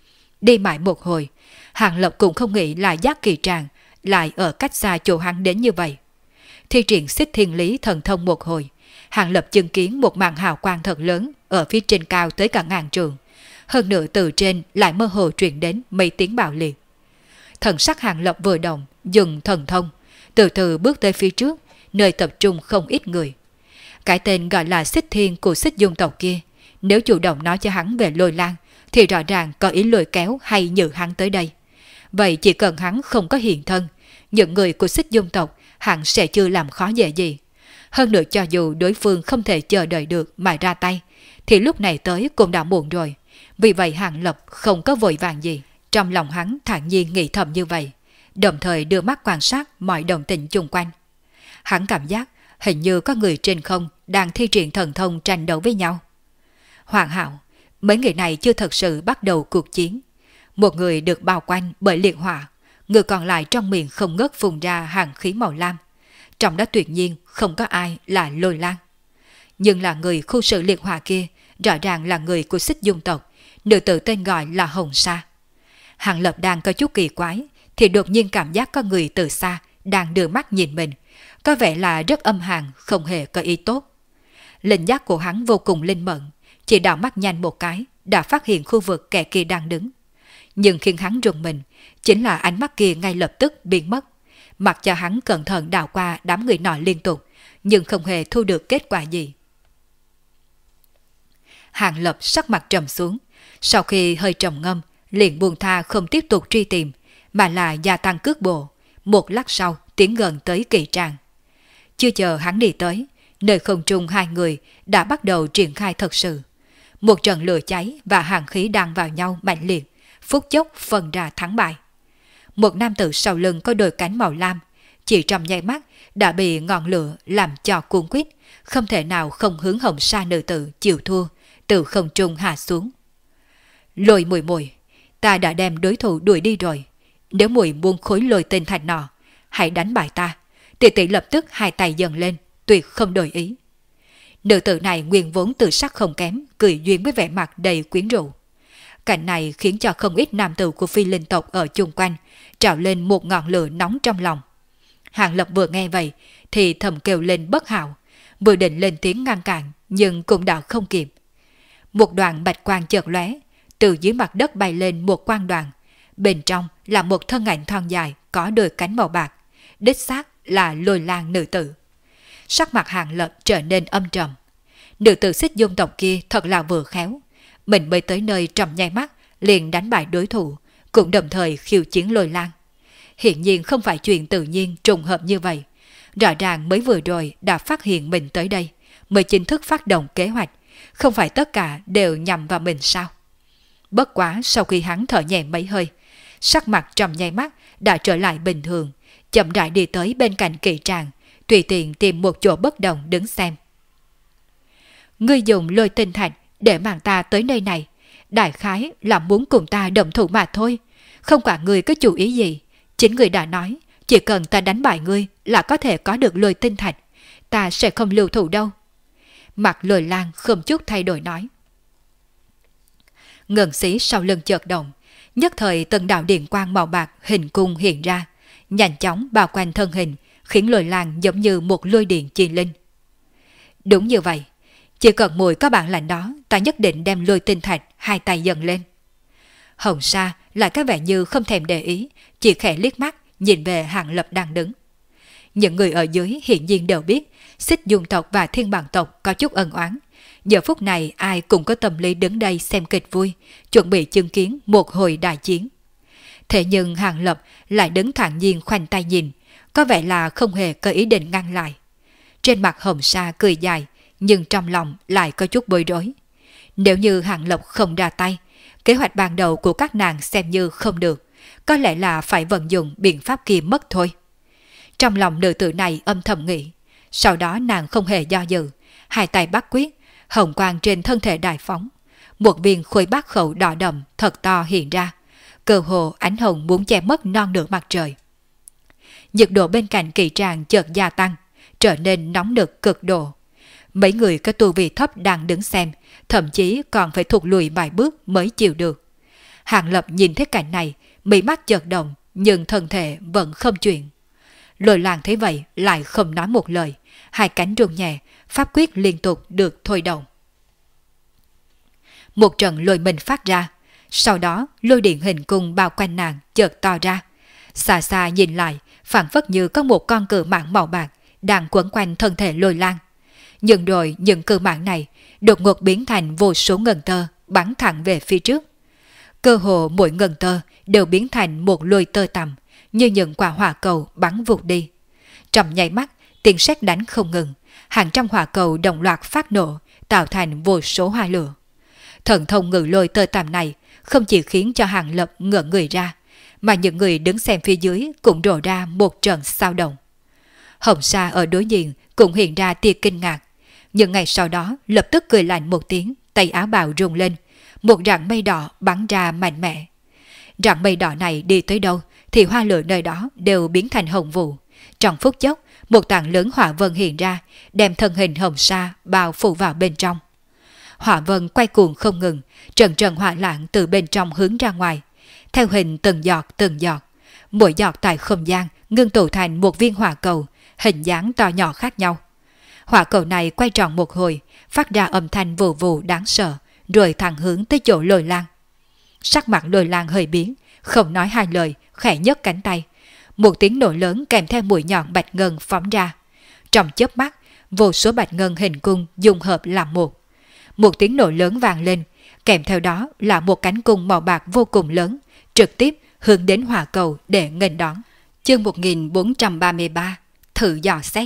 Đi mãi một hồi, Hàng Lập cũng không nghĩ là Giác Kỳ Tràng lại ở cách xa chỗ hắn đến như vậy. Thi triển Xích Thiên Lý thần thông một hồi, Hàng Lập chứng kiến một màn hào quang thật lớn ở phía trên cao tới cả ngàn trượng. Hơn nữa từ trên lại mơ hồ truyền đến mấy tiếng bạo liệt. Thần sắc Hàng Lập vừa động, dùng thần thông, từ từ bước tới phía trước, nơi tập trung không ít người. Cái tên gọi là Xích Thiên của Xích Dung tộc kia, nếu chủ động nói cho hắn về Lôi Lang, thì rõ ràng có ý lôi kéo hay nhử hắn tới đây. Vậy chỉ cần hắn không có hiện thân, những người của Xích Dung tộc hắn sẽ chưa làm khó dễ gì. Hơn nữa cho dù đối phương không thể chờ đợi được mà ra tay, thì lúc này tới cũng đã muộn rồi. Vì vậy Hàng Lập không có vội vàng gì. Trong lòng hắn thản nhiên nghĩ thầm như vậy, đồng thời đưa mắt quan sát mọi động tĩnh chung quanh. Hắn cảm giác hình như có người trên không đang thi triển thần thông tranh đấu với nhau. Hoàn hảo, mấy người này chưa thật sự bắt đầu cuộc chiến. Một người được bao quanh bởi liệt hỏa, người còn lại trong miệng không ngớt phun ra hàng khí màu lam. Trong đó tuyệt nhiên không có ai là Lôi Lang. Nhưng là người khu sự liệt hỏa kia, rõ ràng là người của Xích Dung tộc, nữ tử tên gọi là Hồng Sa. Hàng Lập đang có chút kỳ quái, thì đột nhiên cảm giác có người từ xa đang đưa mắt nhìn mình, có vẻ là rất âm hàn, không hề có ý tốt. Linh giác của hắn vô cùng linh mẫn, chỉ đảo mắt nhanh một cái đã phát hiện khu vực kẻ kia đang đứng. Nhưng khiến hắn rùng mình chính là ánh mắt kia ngay lập tức biến mất, mặc cho hắn cẩn thận đảo qua đám người nọ liên tục, nhưng không hề thu được kết quả gì. Hàng Lập sắc mặt trầm xuống, sau khi hơi trầm ngâm, liền buông tha không tiếp tục truy tìm, mà là gia tăng cước bộ, một lát sau tiến gần tới Kỳ Tràng. Chưa chờ hắn đi tới, nơi không trung hai người đã bắt đầu triển khai thật sự. Một trận lửa cháy và hàn khí đang vào nhau mạnh liệt, phút chốc phân ra thắng bại. Một nam tử sau lưng có đôi cánh màu lam, chỉ trong nháy mắt đã bị ngọn lửa làm cho cuốn quýt, không thể nào không hướng Hồng Sa nữ tử chịu thua, từ không trung hạ xuống. Lôi Muội Muội, ta đã đem đối thủ đuổi đi rồi, nếu muội buông khối lôi tinh thạch nọ, hãy đánh bại ta. Tỷ tỷ lập tức hai tay dần lên, tuyệt không đổi ý. Nữ tử này nguyên vốn tự sắc không kém, cười duyên với vẻ mặt đầy quyến rũ. Cảnh này khiến cho không ít nam tử của phi linh tộc ở chung quanh trào lên một ngọn lửa nóng trong lòng. Hàng Lập vừa nghe vậy thì thầm kêu lên bất hảo, vừa định lên tiếng ngăn cản nhưng cũng đã không kịp. Một đoàn bạch quang chợt lóe, từ dưới mặt đất bay lên một quang đoàn, bên trong là một thân ảnh thon dài có đôi cánh màu bạc, đích xác là Lôi Lang nữ tử. Sắc mặt Hàng Lập trở nên âm trầm. Nữ tử Xích Dung tộc kia thật là vừa khéo, mình mới tới nơi trong nháy mắt liền đánh bại đối thủ, cũng đồng thời khiêu chiến Lôi Lang. Hiện nhiên không phải chuyện tự nhiên trùng hợp như vậy. Rõ ràng mới vừa rồi đã phát hiện mình tới đây, mới chính thức phát động kế hoạch, không phải tất cả đều nhằm vào mình sao? Bất quá sau khi hắn thở nhẹ mấy hơi, sắc mặt trong nháy mắt đã trở lại bình thường, chậm rãi đi tới bên cạnh Kỳ Tràng, tùy tiện tìm một chỗ bất động đứng xem. Ngươi dùng lôi tinh thạch để mang ta tới nơi này, đại khái là muốn cùng ta đồng thủ mà thôi, không quản ngươi có chủ ý gì. Chính ngươi đã nói, chỉ cần ta đánh bại ngươi là có thể có được lôi tinh thạch, ta sẽ không lưu thủ đâu. Mặt Lôi Lang không chút thay đổi nói. Ngân xí sau lưng chợt động, nhất thời từng đạo điện quang màu bạc hình cung hiện ra, nhanh chóng bao quanh thân hình, khiến Lôi Lang giống như một lôi điện chi linh. Đúng như vậy, chỉ cần muội có bản lĩnh đó, ta nhất định đem lôi tinh thạch hai tay dần lên. Hồng Sa lại có vẻ như không thèm để ý, chỉ khẽ liếc mắt nhìn về Hàng Lập đang đứng. Những người ở dưới hiện nhiên đều biết Xích Dung tộc và Thiên Bằng tộc có chút ân oán. Giờ phút này ai cũng có tâm lý đứng đây xem kịch vui, chuẩn bị chứng kiến một hồi đại chiến. Thế nhưng Hàng Lập lại đứng thản nhiên khoanh tay nhìn, có vẻ là không hề có ý định ngăn lại. Trên mặt Hồng Sa cười dài, nhưng trong lòng lại có chút bối rối. Nếu như Hàng Lập không ra tay, kế hoạch ban đầu của các nàng xem như không được, có lẽ là phải vận dụng biện pháp kia mất thôi. Trong lòng nữ tử này âm thầm nghĩ, sau đó nàng không hề do dự, hai tay bắt quyết, hồng quang trên thân thể đại phóng. Một viên khối bát khẩu đỏ đậm thật to hiện ra, cơ hồ ánh hồng muốn che mất non nửa mặt trời. Nhiệt độ bên cạnh Kỳ Tràng chợt gia tăng, trở nên nóng nực cực độ. Mấy người có tu vi thấp đang đứng xem, thậm chí còn phải thụt lùi vài bước mới chịu được. Hàng Lập nhìn thấy cảnh này, mí mắt chợt động, nhưng thân thể vẫn không chuyển. Lôi Lang thấy vậy lại không nói một lời, hai cánh rung nhẹ, pháp quyết liên tục được thôi động. Một trận lôi mình phát ra, sau đó lôi điện hình cung bao quanh nàng chợt to ra. Xa xa nhìn lại, phảng phất như có một con cự mãng màu bạc đang quấn quanh thân thể Lôi Lang. Nhưng rồi những cự mãng này đột ngột biến thành vô số ngân tơ bắn thẳng về phía trước. Cơ hồ mỗi ngân tơ đều biến thành một lôi tơ tằm, như những quả hỏa cầu bắn vụt đi. Trong nháy mắt, tiếng sét đánh không ngừng, hàng trăm hỏa cầu đồng loạt phát nổ, tạo thành vô số hoa lửa. Thần thông ngự lôi tơ tằm này không chỉ khiến cho Hàng Lập ngỡ người ra, mà những người đứng xem phía dưới cũng rộ ra một trận xao động. Hồng Sa ở đối diện cũng hiện ra tia kinh ngạc, nhưng ngày sau đó lập tức cười lạnh một tiếng, tay áo bào rung lên, một rặng mây đỏ bắn ra mạnh mẽ. Rặng mây đỏ này đi tới đâu thì hoa lửa nơi đó đều biến thành hồng vụ. Trong phút chốc, một tảng lớn hỏa vân hiện ra, đem thân hình Hồng Sa bao phủ vào bên trong. Hỏa vân quay cuồng không ngừng, trần trần hỏa lãng từ bên trong hướng ra ngoài, theo hình từng giọt, mỗi giọt tại không gian ngưng tụ thành một viên hỏa cầu, hình dáng to nhỏ khác nhau. Hỏa cầu này quay tròn một hồi, phát ra âm thanh vù vù đáng sợ, rồi thẳng hướng tới chỗ Lôi Lang. Sắc mặt Lôi Lang hơi biến, không nói hai lời, khẽ nhấc cánh tay. Một tiếng nổ lớn kèm theo mũi nhọn bạch ngân phóng ra. Trong chớp mắt, vô số bạch ngân hình cung dung hợp làm một. Một tiếng nổ lớn vang lên, kèm theo đó là một cánh cung màu bạc vô cùng lớn, trực tiếp hướng đến hỏa cầu để nghênh đón. Chương 1433, thử dò xét.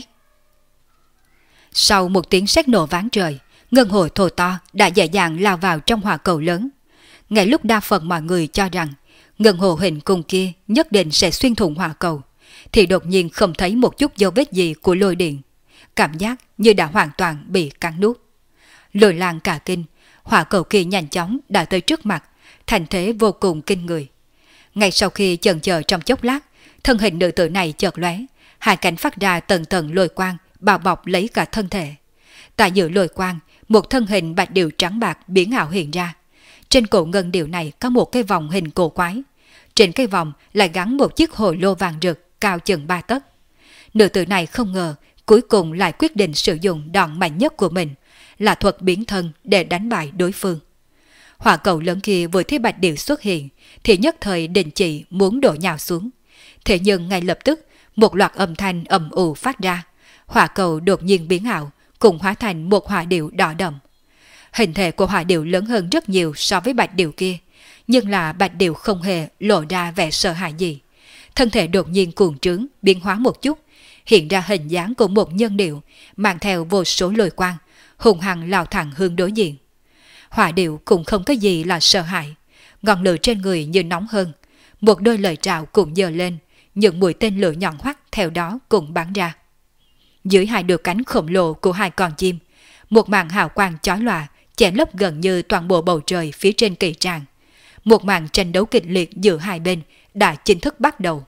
Sau một tiếng sét nổ vang trời, ngân hồ thô to đã dễ dàng lao vào trong hỏa cầu lớn. Ngay lúc đa phần mọi người cho rằng ngân hồ hình cung kia nhất định sẽ xuyên thủng hỏa cầu, thì đột nhiên không thấy một chút dấu vết gì của lôi điện. Cảm giác như đã hoàn toàn bị cắn nuốt. Lôi Lang cả kinh, hỏa cầu kia nhanh chóng đã tới trước mặt, thành thế vô cùng kinh người. Ngay sau khi chần chờ trong chốc lát, thân hình nữ tử này chợt lóe, hai cánh phát ra tầng tầng lôi quang bao bọc lấy cả thân thể. Tại giữa lôi quang, một thân hình bạch điểu trắng bạc biến ảo hiện ra. Trên cổ ngân điểu này có một cái vòng hình cổ quái. Trên cái vòng lại gắn một chiếc hồ lô vàng rực cao chừng 3 tấc. Nữ tử này không ngờ cuối cùng lại quyết định sử dụng đòn mạnh nhất của mình, là thuật biến thân để đánh bại đối phương. Hỏa cầu lớn kia vừa thấy bạch điểu xuất hiện thì nhất thời đình chỉ muốn đổ nhào xuống. Thế nhưng ngay lập tức một loạt âm thanh ầm ù phát ra, hỏa cầu đột nhiên biến ảo, cùng hóa thành một hỏa điểu đỏ đậm. Hình thể của hỏa điểu lớn hơn rất nhiều so với bạch điểu kia, nhưng là bạch điểu không hề lộ ra vẻ sợ hãi gì. Thân thể đột nhiên cuồng trướng, biến hóa một chút, hiện ra hình dáng của một nhân điểu, mang theo vô số lôi quang, hùng hăng lao thẳng hướng đối diện. Hỏa điểu cũng không có gì là sợ hãi, ngọn lửa trên người như nóng hơn, một đôi lời trào cũng giơ lên, những mũi tên lửa nhọn hoắt theo đó cũng bắn ra. Dưới hai đôi cánh khổng lồ của hai con chim, một màn hào quang chói lòa che lấp gần như toàn bộ bầu trời phía trên kỳ tràng. Một màn tranh đấu kịch liệt giữa hai bên đã chính thức bắt đầu.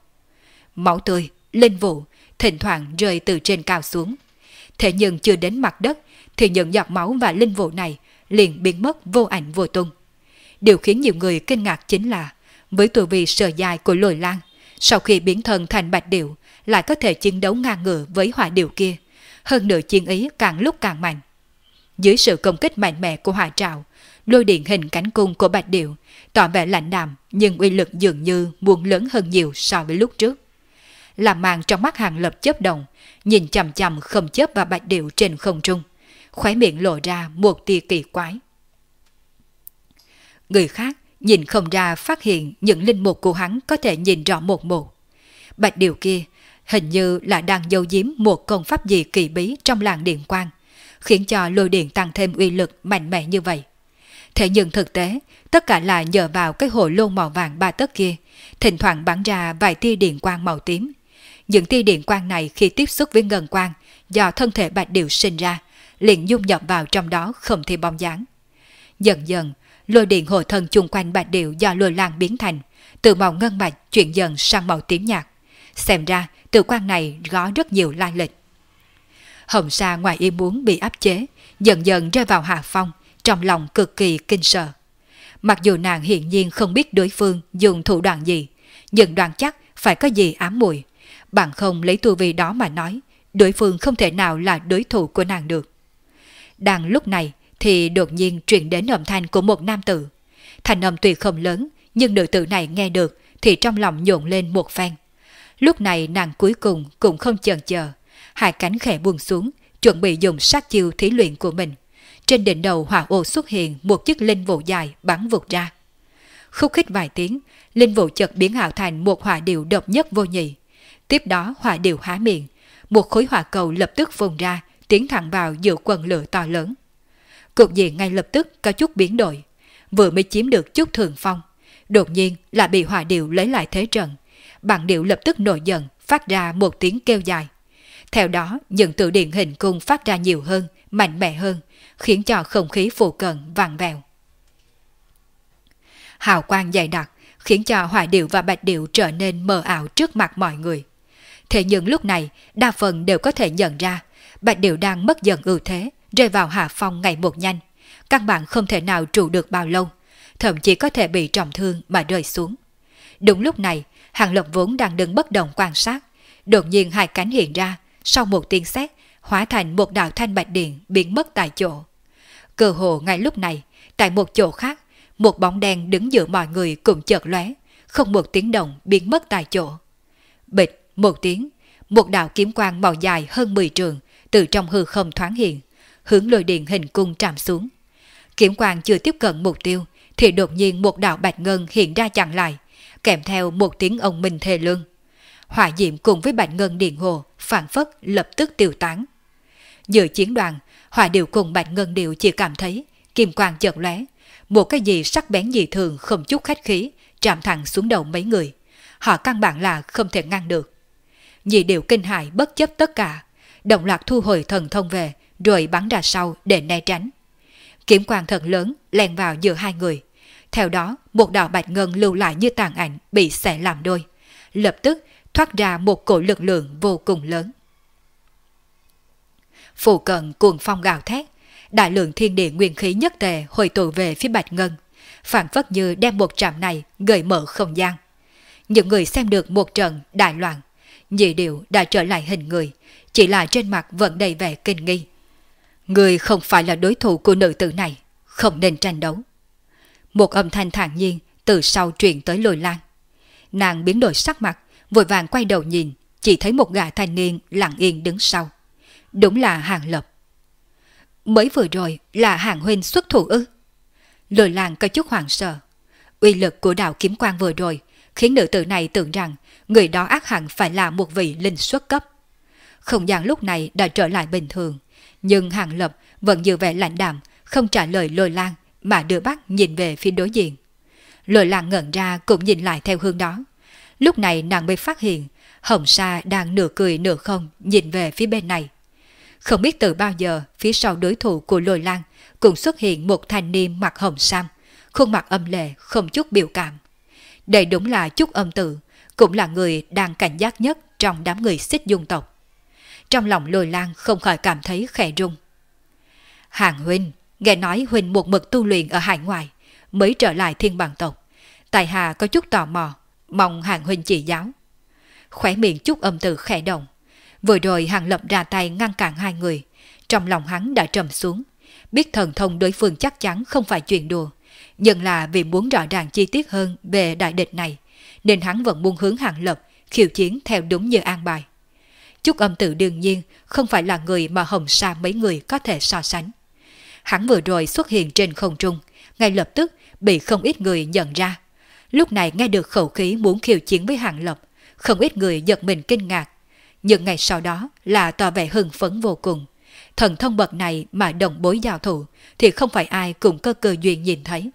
Máu tươi, linh vụ, thỉnh thoảng rơi từ trên cao xuống. Thế nhưng chưa đến mặt đất thì những giọt máu và linh vụ này liền biến mất vô ảnh vô tung. Điều khiến nhiều người kinh ngạc chính là với tu vi sờ dài của Lôi Lang, sau khi biến thân thành bạch điểu lại có thể chiến đấu ngang ngửa với hỏa điểu kia, hơn nữa chiến ý càng lúc càng mạnh. Dưới sự công kích mạnh mẽ của hỏa trảo, lôi điện hình cánh cung của bạch điểu tỏ vẻ lạnh đạm, nhưng uy lực dường như muốn lớn hơn nhiều so với lúc trước. Làm màn trong mắt Hàng Lập chớp động, nhìn chằm chằm không chớp vào bạch điểu trên không trung, khóe miệng lộ ra một tia kỳ quái. Người khác nhìn không ra phát hiện những linh mục của hắn có thể nhìn rõ một một. Bạch điểu kia hình như là đang giấu giếm một công pháp gì kỳ bí trong làng điện quang, khiến cho lôi điện tăng thêm uy lực mạnh mẽ như vậy. Thế nhưng thực tế, tất cả là nhờ vào cái hồ lô màu vàng 3 tấc kia, thỉnh thoảng bắn ra vài tia điện quang màu tím. Những tia điện quang này khi tiếp xúc với ngân quang do thân thể bạch điểu sinh ra, liền dung nhập vào trong đó không thấy bóng dáng. Dần dần, lôi điện hộ thân chung quanh bạch điểu do Lôi Lang biến thành, từ màu ngân bạch chuyển dần sang màu tím nhạt. Xem ra, từ quang này có rất nhiều lai lịch. Hồng Sa ngoài ý muốn bị áp chế, dần dần rơi vào hạ phong, trong lòng cực kỳ kinh sợ. Mặc dù nàng hiển nhiên không biết đối phương dùng thủ đoạn gì, nhưng đoán chắc phải có gì ám muội, bằng không lấy tu vi đó mà nói, đối phương không thể nào là đối thủ của nàng được. Đang lúc này thì đột nhiên truyền đến âm thanh của một nam tử. Thanh âm tuy không lớn, nhưng nữ tử này nghe được thì trong lòng nhộn lên một phen. Lúc này nàng cuối cùng cũng không chần chờ, hai cánh khẽ buông xuống, chuẩn bị dùng sát chiêu thí luyện của mình. Trên đỉnh đầu hỏa ô xuất hiện một chiếc linh vụ dài bắn vụt ra. Khúc khích vài tiếng, linh vụ chợt biến ảo thành một hỏa điểu độc nhất vô nhị. Tiếp đó hỏa điểu há miệng, một khối hỏa cầu lập tức phun ra, tiến thẳng vào giữa quần lửa to lớn. Cục diện ngay lập tức có chút biến đổi, vừa mới chiếm được chút thượng phong, đột nhiên lại bị hỏa điểu lấy lại thế trận. Bản điểu lập tức nổi giận, phát ra một tiếng kêu dài. Theo đó, những tự điện hình cung phát ra nhiều hơn, mạnh mẽ hơn, khiến cho không khí phụ cận vặn vẹo. Hào quang dày đặc khiến cho hỏa điểu và bạch điểu trở nên mờ ảo trước mặt mọi người. Thế nhưng lúc này, đa phần đều có thể nhận ra, bạch điểu đang mất dần ưu thế, rơi vào hạ phong ngày một nhanh. Căn bản không thể nào trụ được bao lâu, thậm chí có thể bị trọng thương mà rơi xuống. Đúng lúc này, Hàng Lập vốn đang đứng bất động quan sát, đột nhiên hai cánh hiện ra, sau một tiếng sét hóa thành một đạo thanh bạch điện biến mất tại chỗ. Cơ hồ ngay lúc này, tại một chỗ khác, một bóng đen đứng giữa mọi người cũng chợt lóe, không một tiếng động biến mất tại chỗ. Bịch một tiếng, một đạo kiếm quang màu dài hơn 10 trượng từ trong hư không thoáng hiện, hướng lôi điện hình cung trảm xuống. Kiếm quang chưa tiếp cận mục tiêu thì đột nhiên một đạo bạch ngân hiện ra chặn lại, kèm theo một tiếng ông minh thê lương. Hỏa diệm cùng với bạch ngân điện hồ phản phất lập tức tiêu tán. Giữa chiến đoàn, Hỏa điệu cùng bạch ngân điệu chỉ cảm thấy kim quang chợt lóe, một cái gì sắc bén dị thường không chút khách khí chạm thẳng xuống đầu mấy người. Họ căn bản là không thể ngăn được. Nhị điệu kinh hãi bất chấp tất cả, đồng loạt thu hồi thần thông về rồi bắn ra sau để né tránh. Kiếm quang thật lớn len vào giữa hai người. Theo đó, một đạo bạch ngân lưu lại như tàn ảnh bị xẻ làm đôi. Lập tức thoát ra một cổ lực lượng vô cùng lớn. Phù cận cuồng phong gào thét, đại lượng thiên địa nguyên khí nhất tề hồi tụ về phía bạch ngân, phản phất như đem một trạm này gợi mở không gian. Những người xem được một trận đại loạn, nhị điệu đã trở lại hình người, chỉ là trên mặt vẫn đầy vẻ kinh nghi. Người không phải là đối thủ của nữ tử này, không nên tranh đấu. Một âm thanh thản nhiên từ sau truyền tới Lôi Lan. Nàng biến đổi sắc mặt, vội vàng quay đầu nhìn, chỉ thấy một gã thanh niên lặng yên đứng sau. Đúng là Hàng Lập. Mới vừa rồi là Hàng huynh xuất thủ ư? Lôi Lan có chút hoảng sợ. Uy lực của đạo kiếm quang vừa rồi khiến nữ tử này tưởng rằng người đó ác hẳn phải là một vị linh xuất cấp. Không gian lúc này đã trở lại bình thường, nhưng Hàng Lập vẫn giữ vẻ lạnh đạm, không trả lời Lôi Lan mà đưa mắt nhìn về phía đối diện. Lôi Lan ngẩn ra cũng nhìn lại theo hướng đó. Lúc này nàng mới phát hiện Hồng Sa đang nửa cười nửa không nhìn về phía bên này. Không biết từ bao giờ phía sau đối thủ của Lôi Lan cũng xuất hiện một thanh niên mặc hồng sam, khuôn mặt âm lệ không chút biểu cảm. Đây đúng là Trúc Âm Tử, cũng là người đang cảnh giác nhất trong đám người Xích Dung tộc. Trong lòng Lôi Lan không khỏi cảm thấy khẽ rung. Hàng huynh, nghe nói huynh một mực tu luyện ở hải ngoại, mới trở lại Thiên Bằng tộc. Tại hạ có chút tò mò, mong Hàng huynh chỉ giáo. Khóe miệng Trúc Âm Tử khẽ động. Vừa rồi Hàng Lập ra tay ngăn cản hai người, trong lòng hắn đã trầm xuống, biết thần thông đối phương chắc chắn không phải chuyện đùa, nhưng là vì muốn rõ ràng chi tiết hơn về đại địch này, nên hắn vẫn muốn hướng Hàng Lập khiêu chiến theo đúng như an bài. Trúc Âm Tử đương nhiên không phải là người mà Hồng Sa mấy người có thể so sánh. Hắn vừa rồi xuất hiện trên không trung, ngay lập tức bị không ít người nhận ra. Lúc này nghe được khẩu khí muốn khiêu chiến với Hàng Lập, không ít người giật mình kinh ngạc. Nhưng ngày sau đó là tỏ vẻ hưng phấn vô cùng. Thần thông bậc này mà đồng bối giao thủ thì không phải ai cũng có cơ duyên nhìn thấy.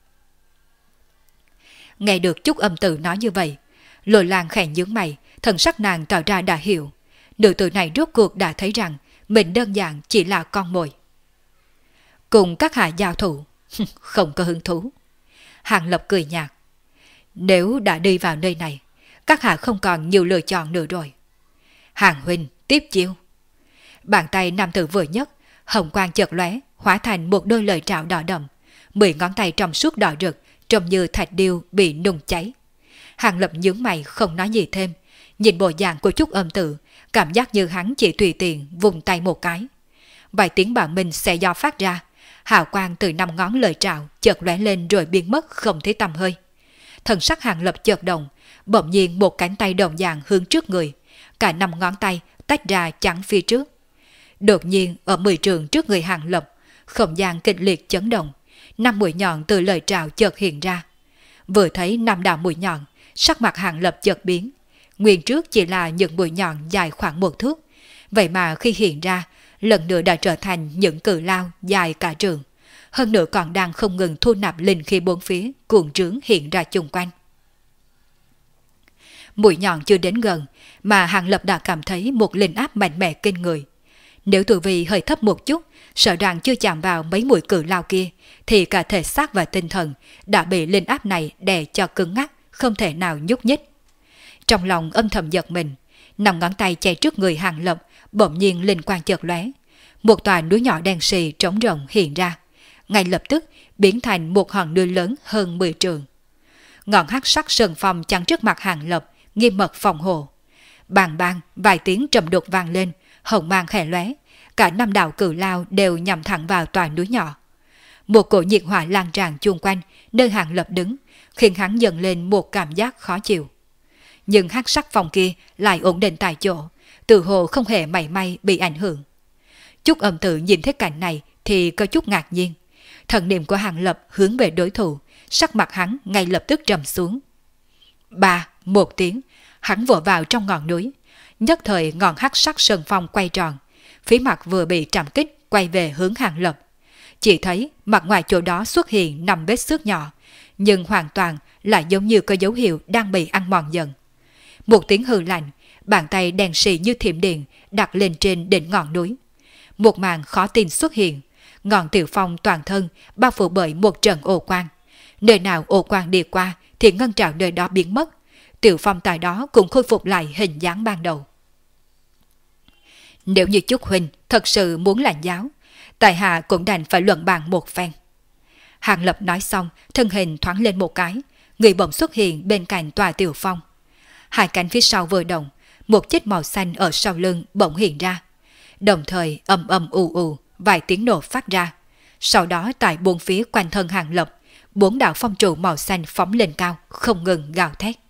Nghe được Trúc Âm Tử nói như vậy, Lôi Lan khẽ nhướng mày, thần sắc nàng tỏ ra đã hiểu. Nữ tử này rốt cuộc đã thấy rằng mình đơn giản chỉ là con mồi. Cùng các hạ giao thủ, không có hứng thú. Hàng Lập cười nhạt. Nếu đã đi vào nơi này, các hạ không còn nhiều lựa chọn nữa rồi. Hàng huynh tiếp chiêu. Bàn tay nam tử vừa nhấc, hồng quang chợt lóe, hóa thành một đôi lời trảo đỏ đậm, 10 ngón tay trong suốt đỏ rực, trông như thạch điêu bị nung cháy. Hàng Lập nhướng mày không nói gì thêm, nhìn bộ dạng của Trúc Âm Tử, cảm giác như hắn chỉ tùy tiện vùng tay một cái. Vài tiếng bạo minh xẻ gió phát ra, hào quang từ 5 ngón lời trảo chợt lóe lên rồi biến mất không thấy tăm hơi. Thần sắc Hàng Lập chợt động, bỗng nhiên một cánh tay đồng dạng hướng trước người, cả 5 ngón tay tách ra chắn phía trước. Đột nhiên ở 10 trượng trước người Hàng Lập, không gian kịch liệt chấn động, 5 mũi nhọn từ lời trảo chợt hiện ra. Vừa thấy 5 đạo mũi nhọn, sắc mặt Hàng Lập chợt biến. Nguyên trước chỉ là những mũi nhọn dài khoảng 1 thước, vậy mà khi hiện ra, lần nữa đã trở thành những cự lao dài cả trường. Hơn nữa còn đang không ngừng thu nạp linh khí bốn phía, cuồng trướng hiện ra chung quanh. Mũi nhọn chưa đến gần, mà Hàng Lập đã cảm thấy một linh áp mạnh mẽ kinh người. Nếu tu vi hơi thấp một chút, sợ rằng chưa chạm vào mấy mũi cự lao kia, thì cả thể xác và tinh thần đã bị linh áp này đè cho cứng ngắc, không thể nào nhúc nhích. Trong lòng âm thầm giật mình, 5 ngón tay chạy trước người Hàng Lập, bỗng nhiên linh quang chợt lóe, một tòa núi nhỏ đen xì trống rộng hiện ra, ngay lập tức biến thành một hòn núi lớn hơn 10 trượng. Ngọn hắc sắc sơn phong chắn trước mặt Hàng Lập, nghiêm mật phòng hộ. Bàng bàng vài tiếng trầm đục vang lên, hồng mang khẽ lóe, cả 5 đạo cự lao đều nhằm thẳng vào tòa núi nhỏ. Một cỗ nhiệt hỏa lan tràn chung quanh nơi Hàng Lập đứng, khiến hắn dần lên một cảm giác khó chịu. Nhưng hắc sắc phong kia lại ổn định tại chỗ, tự hồ không hề mảy may bị ảnh hưởng. Trúc Âm Tử nhìn thấy cảnh này thì có chút ngạc nhiên. Thần niệm của Hàng Lập hướng về đối thủ, sắc mặt hắn ngay lập tức trầm xuống. Một tiếng, hắn vỗ vào trong ngọn núi. Nhất thời ngọn hắc sắc sơn phong quay tròn, phía mặt vừa bị trảm kích quay về hướng Hàng Lập. Chỉ thấy mặt ngoài chỗ đó xuất hiện 5 vết xước nhỏ, nhưng hoàn toàn lại giống như có dấu hiệu đang bị ăn mòn dần. Một tiếng hừ lạnh, bàn tay đèn xì như thiểm điện đặt lên trên đỉnh ngọn núi. Một màn khó tin xuất hiện, ngọn tiểu phong toàn thân bao phủ bởi một trận ô quang. Nơi nào ô quang đi qua thì ngân trảo nơi đó biến mất, tiểu phong tại đó cũng khôi phục lại hình dáng ban đầu. Nếu như Chúc huynh thật sự muốn lãnh giáo, tại hạ cũng đành phải luận bàn một phen. Hàng Lập nói xong, thân hình thoáng lên một cái, người bỗng xuất hiện bên cạnh tòa tiểu phong. Hai cánh phía sau vừa động, một chiếc màu xanh ở sau lưng bỗng hiện ra. Đồng thời ầm ầm ù ù, vài tiếng nổ phát ra. Sau đó tại bốn phía quanh thân Hàng Lập, 4 đạo phong trụ màu xanh phóng lên cao, không ngừng gào thét.